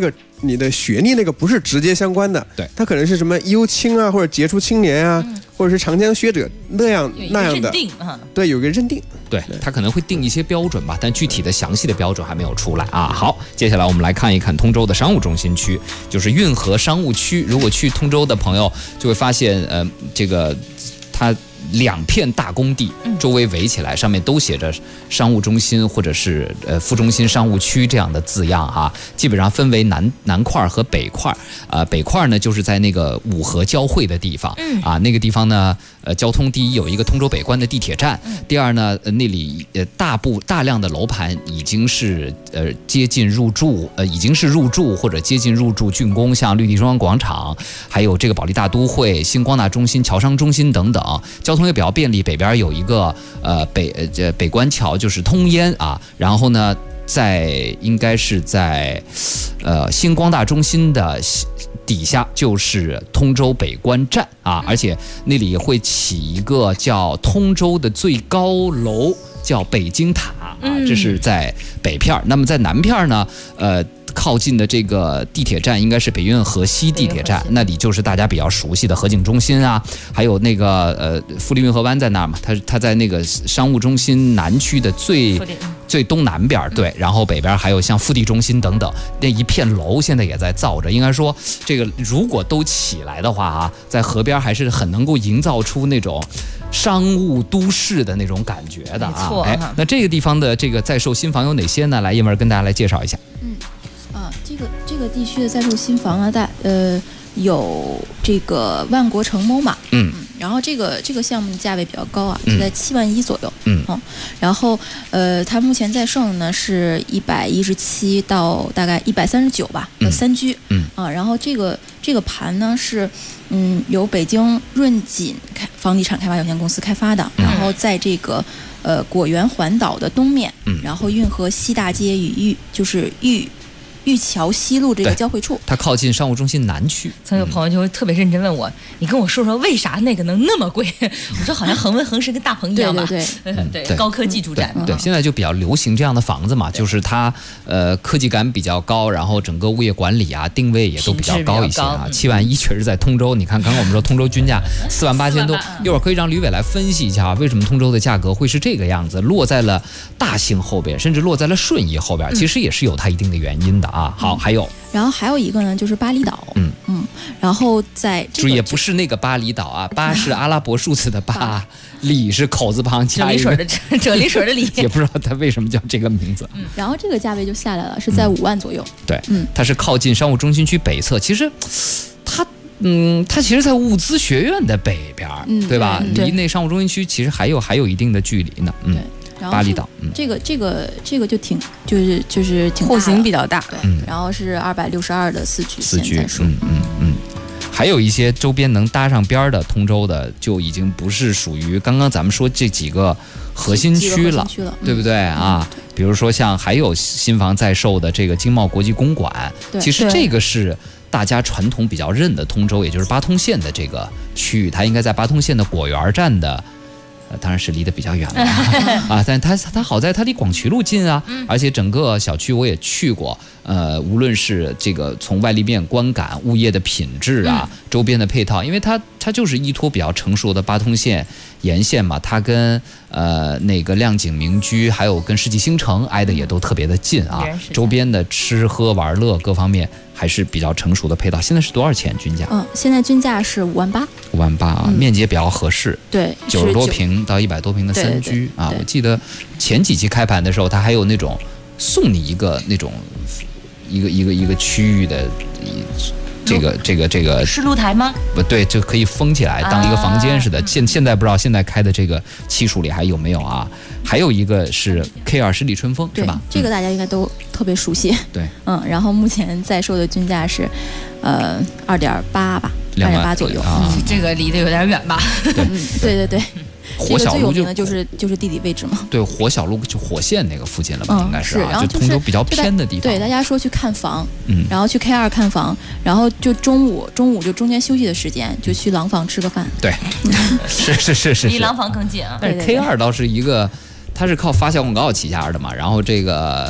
你的学历那个不是直接相关的， 对， 它可能是什么优青啊，或者杰出青年啊，或者是长江学者那样的认定啊， 对，有个认定， 对，它可能会定一些标准吧，但具体的详细的标准还没有出来啊。好，接下来我们来看一看通州的商务中心区，就是运河商务区。如果去通州的朋友就会发现，这个它2片大工地周围围起来，上面都写着商务中心或者是副中心商务区这样的字样哈。基本上分为南块和北块，北块呢就是在那个5河交汇的地方，那个地方呢，交通第一有一个通州北关的地铁站，第二呢，那里大量的楼盘已经是接近入驻，已经是入驻或者接近入驻竣工，像绿地中央广场，还有这个保利大都会、星光大中心、侨商中心等等，交通也比较便利。北边有一个北关桥，就是通烟啊，然后呢，应该是在星光大中心的底下就是通州北关站啊，而且那里会起一个叫通州的最高楼，叫北京塔啊，这是在北片。那么在南片呢，靠近的这个地铁站应该是北运河西地铁站，那里就是大家比较熟悉的河景中心啊，还有那个富力运河湾在那儿嘛，它在那个商务中心南区的最东南边，对，然后北边还有像富地中心等等，那一片楼现在也在造着。应该说，这个如果都起来的话啊，在河边还是很能够营造出那种商务都市的那种感觉的啊。那这个地方的这个在售新房有哪些呢？来，叶文跟大家来介绍一下。 这个地区的在售新房呢，有这个万国城 MOMA， 然后这个项目的价位比较高啊，是在7万1左右，然后它目前在售呢是117到大概139吧，3居，然后这个盘呢是由北京润锦房地产开发有限公司开发的，然后在这个果园环岛的东面，然后运河西大街与玉桥西路这个交汇处， 它靠近商务中心南区。 曾有朋友就会特别认真问我，你跟我说说为啥那个能那么贵？我说好像恒温恒实跟大棚一样吧，对，高科技住宅。 对，现在就比较流行这样的房子嘛，就是它科技感比较高，然后整个物业管理啊定位也都比较高一些啊。7万1确实在通州，你看刚刚我们说通州均价4万8千多，一会儿可以让吕伟来分析一下为什么通州的价格会是这个样子，落在了大兴后边，甚至落在了顺义后边，其实也是有它一定的原因的。好， 然后还有一个呢，就是巴厘岛，然后在注意不是那个巴厘岛啊，巴是阿拉伯数字的巴，里是口字旁加一个啫喱水的里， 也不知道它为什么叫这个名字。 然后这个价位就下来了，是在5万左右。 对，它是靠近商务中心区北侧，其实它其实在物资学院的北边，对吧？离那商务中心区其实还有一定的距离呢。巴厘岛， 这个就挺就是挺户型比较大， 对，然后是262的4居， 还有一些周边能搭上边的通州的，就已经不是属于刚刚咱们说这几个核心区了，对不对啊？比如说像还有新房在售的这个经贸国际公馆，其实这个是大家传统比较认的通州，也就是八通线的这个区域，它应该在八通线的果园站的。当然是离得比较远了啊，但它好在它离广渠路近啊，而且整个小区我也去过，无论是这个从外立面观感、物业的品质啊，周边的配套，因为它就是依托比较成熟的八通线沿线嘛，它跟那个亮景民居还有跟世纪星城挨的也都特别的近啊，周边的吃喝玩乐各方面还是比较成熟的配套。现在是多少钱均价？ 现在均价是5万8。 5万8啊，面积也比较合适， 对 ，90多平到100多平的3居啊。我记得前几期开盘的时候，它还有那种送你一个那种一个区域的这个是露台吗？ 不对，就可以封起来当一个房间似的。现在不知道现在开的这个期数里还有没有啊？还有一个是 K2十里春风，是吧？ 这个大家应该都特别熟悉。 对， 然后目前在售的均价是2.8吧，2.8左右。 这个离得有点远吧？ 对。 火小路最有名的就是地理位置嘛。 对，火小路就火线那个附近了吧，应该是啊，就通州比较偏的地方。 对，大家说去看房，然后去 K2 看房，然后就中午就中间休息的时间就去廊坊吃个饭。 对，是， 离廊坊更近啊。 但是 K2 倒是一个，它是靠发小广告起家的嘛，然后这个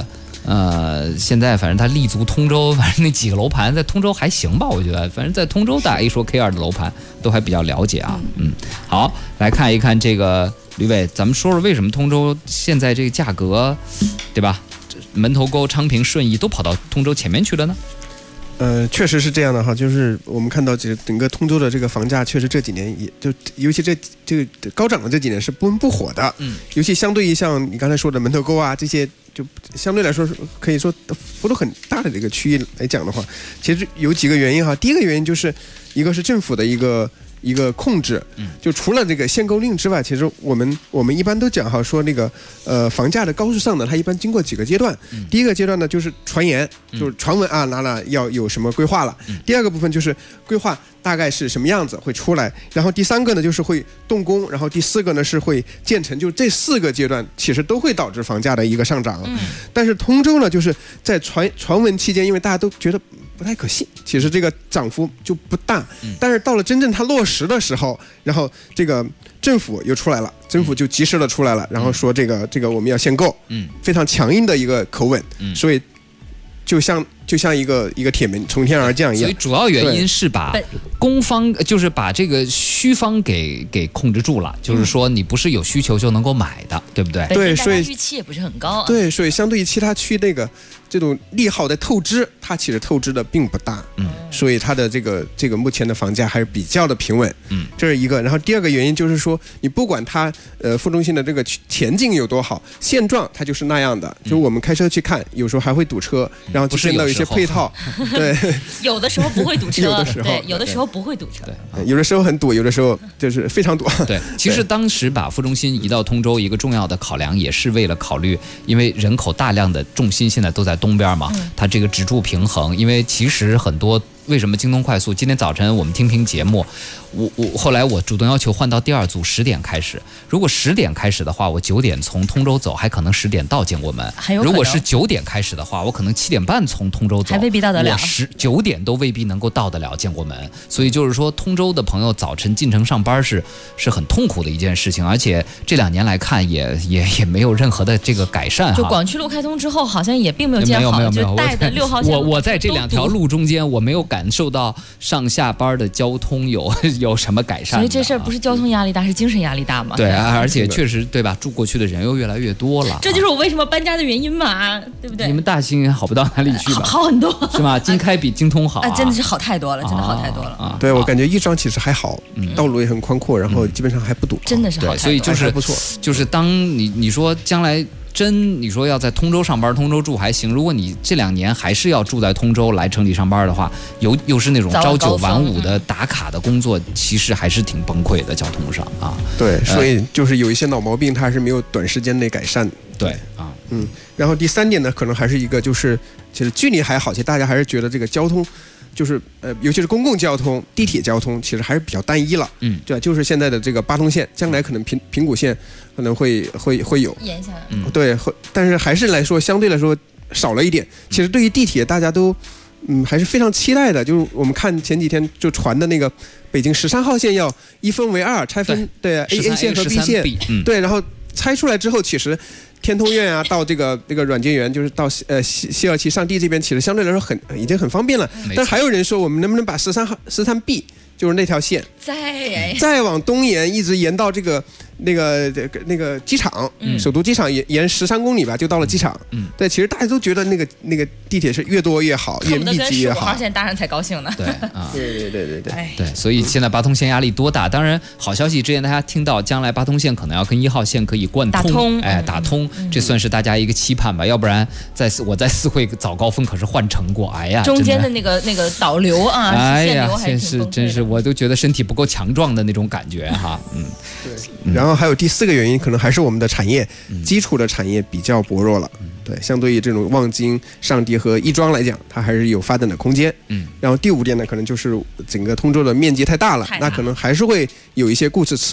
现在反正它立足通州，反正那几个楼盘在通州还行吧，我觉得，反正在通州的 A 说 K2的楼盘都还比较了解啊。好，来看一看这个吕伟，咱们说说为什么通州现在这个价格，对吧？门头沟、昌平、顺义都跑到通州前面去了呢？ 确实是这样的哈，就是我们看到整个通州的这个房价，确实这几年也就，尤其这个高涨的这几年是不温不火的。尤其相对于像你刚才说的门头沟啊这些，就相对来说可以说幅度很大的这个区域来讲的话，其实有几个原因哈。第一个原因就是一个是政府的一个控制，就除了这个限购令之外，其实我们一般都讲哈，说那个房价的高速上涨，它一般经过几个阶段。第一个阶段呢，就是传言，就是传闻啊，哪要有什么规划了。第二个部分就是规划大概是什么样子会出来，然后第三个呢就是会动工，然后第四个呢是会建成，就这4个阶段其实都会导致房价的一个上涨。但是通州呢，就是在传闻期间，因为大家都觉得不太可信，其实这个涨幅就不大。但是到了真正它落实的时候，然后这个政府又出来了，政府就及时的出来了，然后说这个我们要限购，非常强硬的一个口吻，所以就像一个铁门从天而降一样。 所以主要原因是把供方，就是把这个需方给控制住了，就是说你不是有需求就能够买的，对不对？ 对，所以预期也不是很高啊。 对，所以相对于其他区这种利好的透支，它其实透支的并不大。所以它的这个目前的房价还是比较的平稳。这是一个。然后第二个原因就是说，你不管它副中心的这个前景有多好，现状它就是那样的。就我们开车去看，有时候还会堵车，然后就见到一些配套。对， 有的时候不会堵车， 有的时候对，有的时候不会堵车， 对，有的时候很堵，有的时候就是非常堵。 对，其实当时把副中心移到通州，一个重要的考量也是为了考虑，因为人口大量的重心现在都在东边嘛，它这个支柱平衡，因为其实很多。为什么京东快速今天早晨我们听节目，我后来我主动要求换到第2组10点开始。如果10点开始的话，我9点从通州走，还可能10点到建国门。如果是9点开始的话，我可能7点半从通州走， 还未必到得了。 我9点都未必能够到得了建国门。所以就是说，通州的朋友早晨进城上班是很痛苦的一件事情，而且这2年来看也没有任何的这个改善。 就广渠路开通之后，好像也并没有建好，就带的6号线。 我在这2条路中间，我没有感受到上下班的交通有什么改善。 所以这事儿不是交通压力大，是精神压力大嘛？ 对啊，而且确实对吧？住过去的人又越来越多了， 这就是我为什么搬家的原因嘛，对不对？ 你们大兴好不到哪里去吧？ 好很多是吗？京开比京通好真的是好太多了，真的好太多了。 对，我感觉亦庄其实还好，道路也很宽阔，然后基本上还不堵， 真的是好太多。 所以就是不错， 就是当你说将来。你说要在通州上班，通州住还行。如果你这2年还是要住在通州来城里上班的话，又是那种朝9晚5的打卡的工作，其实还是挺崩溃的交通上啊。 对，所以就是有一些老毛病，它还是没有短时间内改善。 对啊， 然后第3点呢，可能还是一个就是其实距离还好，其实大家还是觉得这个交通。就是尤其是公共交通、地铁交通，其实还是比较单一了。对，就是现在的这个八通线，将来可能平谷线可能会有延下来。 对，但是还是来说相对来说少了一点。其实对于地铁，大家都还是非常期待的。就是我们看前几天就传的那个北京13号线要一分为2拆分，对 A 线和 B 线，对，然后拆出来之后，其实。天通苑啊，到这个软件园，就是到西二旗上地这边，其实相对来说已经很方便了。但还有人说，我们能不能把13B，就是那条线，再往东延，一直延到那个机场，首都机场延13公里吧，就到了机场。对，其实大家都觉得那个地铁是越多越好，越密集越好。 15号线搭上才高兴呢。 对啊， 对， 所以现在八通线压力多大？当然，好消息之前大家听到，将来八通线可能要跟1号线可以贯通，打通，这算是大家一个期盼吧。要不然我在四惠早高峰可是换乘过，哎呀， 中间的那个导流啊， 哎呀，真是我都觉得身体不够强壮的那种感觉哈。 对，然后还有第4个原因，可能还是我们的产业基础的产业比较薄弱了。对，相对于这种望京、上地和亦庄来讲，它还是有发展的空间。然后第5点呢，可能就是整个通州的面积太大了，那可能还是会有一些顾此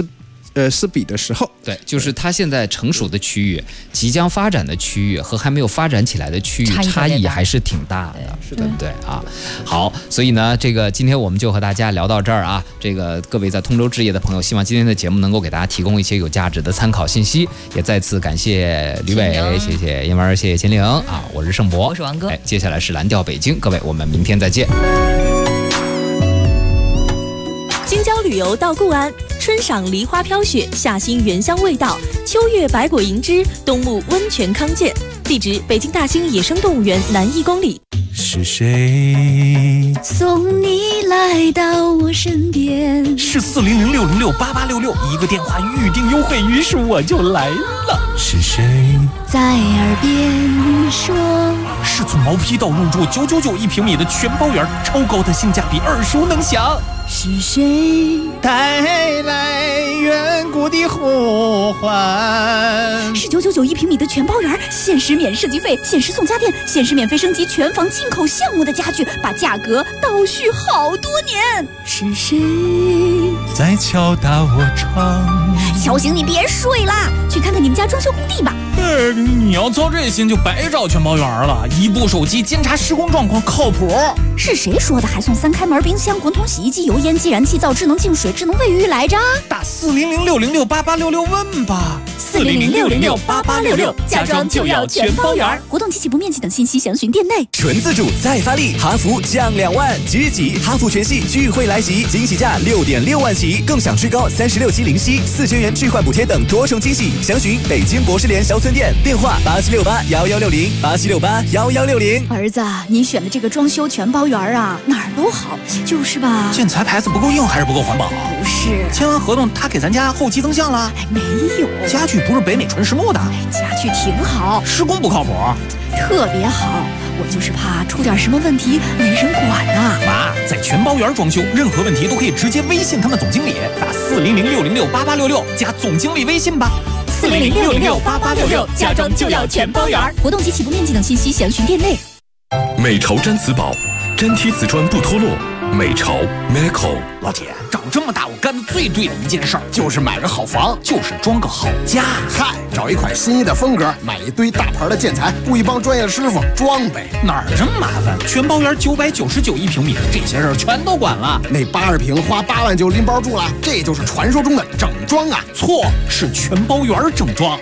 是比的时候。 对，就是它现在成熟的区域、即将发展的区域和还没有发展起来的区域差异还是挺大的， 是的， 对啊。好，所以呢，这个今天我们就和大家聊到这儿啊。这个各位在通州置业的朋友，希望今天的节目能够给大家提供一些有价值的参考信息。也再次感谢吕伟，谢谢燕文，谢谢秦岭啊，我是盛博， 我是王哥。 接下来是蓝调北京，各位，我们明天再见。 京郊旅游到固安，春赏梨花飘雪，夏兴原香味道，秋月百果盈枝，冬沐温泉康健。地址：北京大兴野生动物园南1公里。 是谁送你来到我身边？ 是400-606-8866，一个电话预订优惠，于是我就来了。是谁在耳边说？ 是从毛坯到入住9991平米的全包园，超高的性价比，耳熟能详。 是谁带来远古的呼唤？ 是9991平米的全包园，限时免设计费，限时送家电，限时免费升级全房进口项目的家具，把价格倒续好多年。是谁在敲打我窗？ 小醒，你别睡啦，去看看你们家装修工地吧。 你要操这心就白找全包园了，一部手机监察施工状况靠谱。 是谁说的还送3开门冰箱、滚筒洗衣机、油烟计燃器、灶、智能净水、智能卫浴来着？ 打400-606-8866问吧。 400-606-8866，家装就要全包园。活动及起步面积等信息详询店内。 纯自主再发力，哈弗降2万，即日起哈弗全系聚会来袭，惊喜价6.6万起，更享最高36期零息，4000元置换补贴等多重惊喜。详询北京博士联小村店，电话8768-1160，8768-1160。 儿子，你选的这个装修全包园啊，哪儿都好，就是吧？ 建材牌子不够硬还是不够环保？ 不是， 签完合同他给咱家后期增项了？ 没有， 家具不是北美纯实木的， 家具挺好， 施工不靠谱， 特别好。我就是怕出点什么问题没人管呐。 妈，在全包园装修，任何问题都可以直接微信他们总经理，打400-606-8866加总经理微信吧。 400-606-8866，家装就要全包园。活动及起步面积等信息详询店内。 美潮毡瓷宝，粘贴瓷砖不脱落。美潮 Meco。 老铁，长这么大我干的最对的一件事儿就是买个好房， 就是装个好家。 嗨，找一款心仪的风格，买一堆大牌的建材，雇一帮专业师傅装呗。 哪儿这么麻烦？全包园9991平米，这些事儿全都管了。 那80平花8万就拎包住了，这就是传说中的整装啊！ 错，是全包园整装。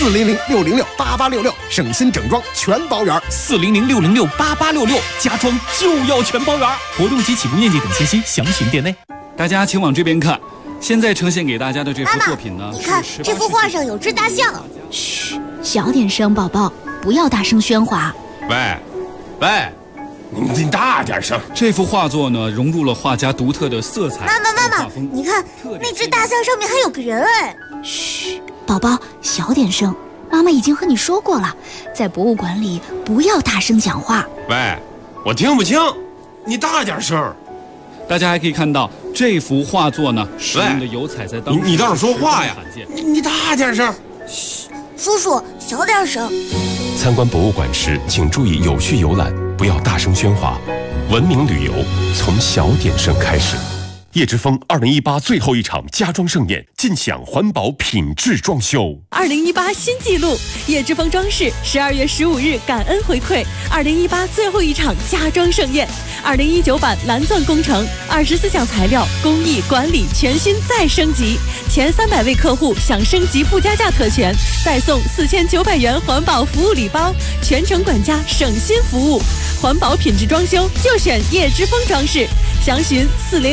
400-606-8866，省心整装全包园。 400-606-8866，家装就要全包园。活动及起步面积等信息详询店内。 大家请往这边看，现在呈现给大家的这幅作品呢， 你看这幅画上有只大象。嘘，小点声，宝宝，不要大声喧哗。 喂，你大点声。这幅画作呢，融入了画家独特的色彩。 妈妈，你看那只大象上面还有个人哎。嘘，宝宝，小点声。妈妈已经和你说过了，在博物馆里不要大声讲话。 喂，我听不清，你大点声。大家还可以看到这幅画作呢，使用的油彩在当时你倒是说话呀！你大点声。 嘘，叔叔小点声。 参观博物馆时，请注意有序游览，不要大声喧哗。文明旅游从小点声开始。叶之峰2018最后一场家装盛宴，尽享环保品质装修。 2018新纪录，叶之峰装饰12月15日感恩回馈2018最后一场家装盛宴。2019版蓝钻工程，24项材料，工艺管理全新再升级。前300位客户享升级不加价特权，再送4900元环保服务礼包，全程管家省心服务。环保品质装修就选叶之峰装饰，详询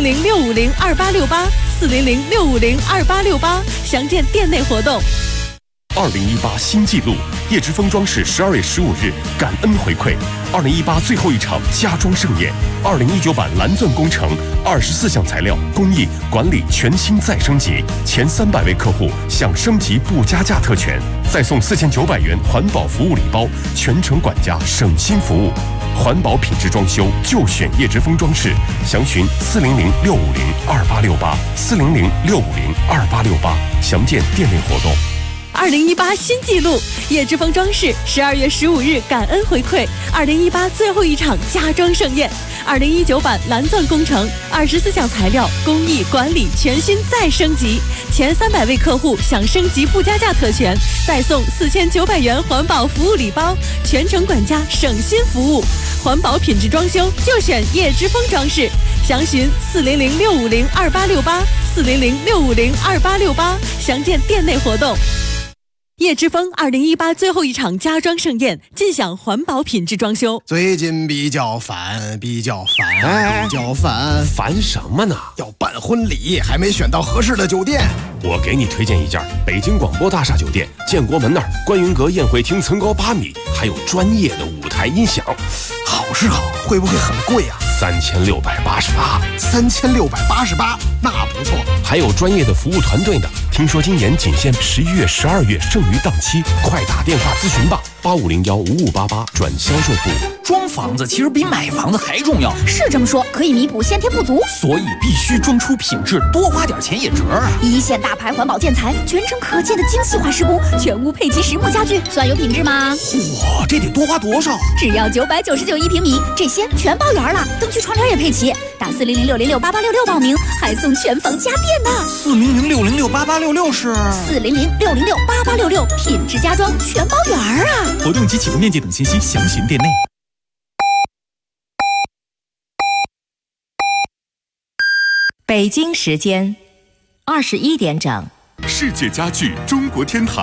400-650-2868 400-650-2868，详见店内活动。 2018新纪录，叶之峰装饰12月15日感恩回馈2018最后一场家装盛宴。2019版蓝钻工程，24项材料，工艺管理全新再升级。前300位客户享升级不加价特权，再送4900元环保服务礼包，全程管家省心服务。环保品质装修就选叶之峰装饰，详询400-650-2868 400-650-2868，详见店内活动。 2018新纪录，叶之峰装饰12月15日感恩回馈2018最后一场家装盛宴。 2019版蓝钻工程，24项材料工艺管理全新再升级，前300位客户享升级不加价特权，再送4900元环保服务礼包，全程管家省心服务，环保品质装修就选叶之峰装饰，详询400-650-2868，400-650-2868，详见店内活动。叶之峰2018最后一场家装盛宴，尽享环保品质装修。 最近比较烦， 烦什么呢？ 要办婚礼，还没选到合适的酒店。 我给你推荐一家北京广播大厦酒店，建国门那儿观云阁宴会厅层高8米，还有专业的舞台音响。 好是好，会不会很贵啊 ？3688， 那不错。 还有专业的服务团队呢。听说今年仅限11月、12月剩余档期，快打电话咨询吧，8501-5588转销售部。 装房子其实比买房子还重要， 是这么说，可以弥补先天不足， 所以必须装出品质，多花点钱也值。 一线大牌环保建材，全程可见的精细化施工，全屋配齐实木家具，算有品质吗？ 哇，这得多花多少？ 只要9991平米，这些全包圆了，灯具窗帘也配齐。打400-606-8866报名，还送全房家电呢。 400-606-8866是 400-606-8866，品质家装全包圆啊！ 活动及启动面积等信息详询店内。 北京时间21点整， 世界家具中国天坛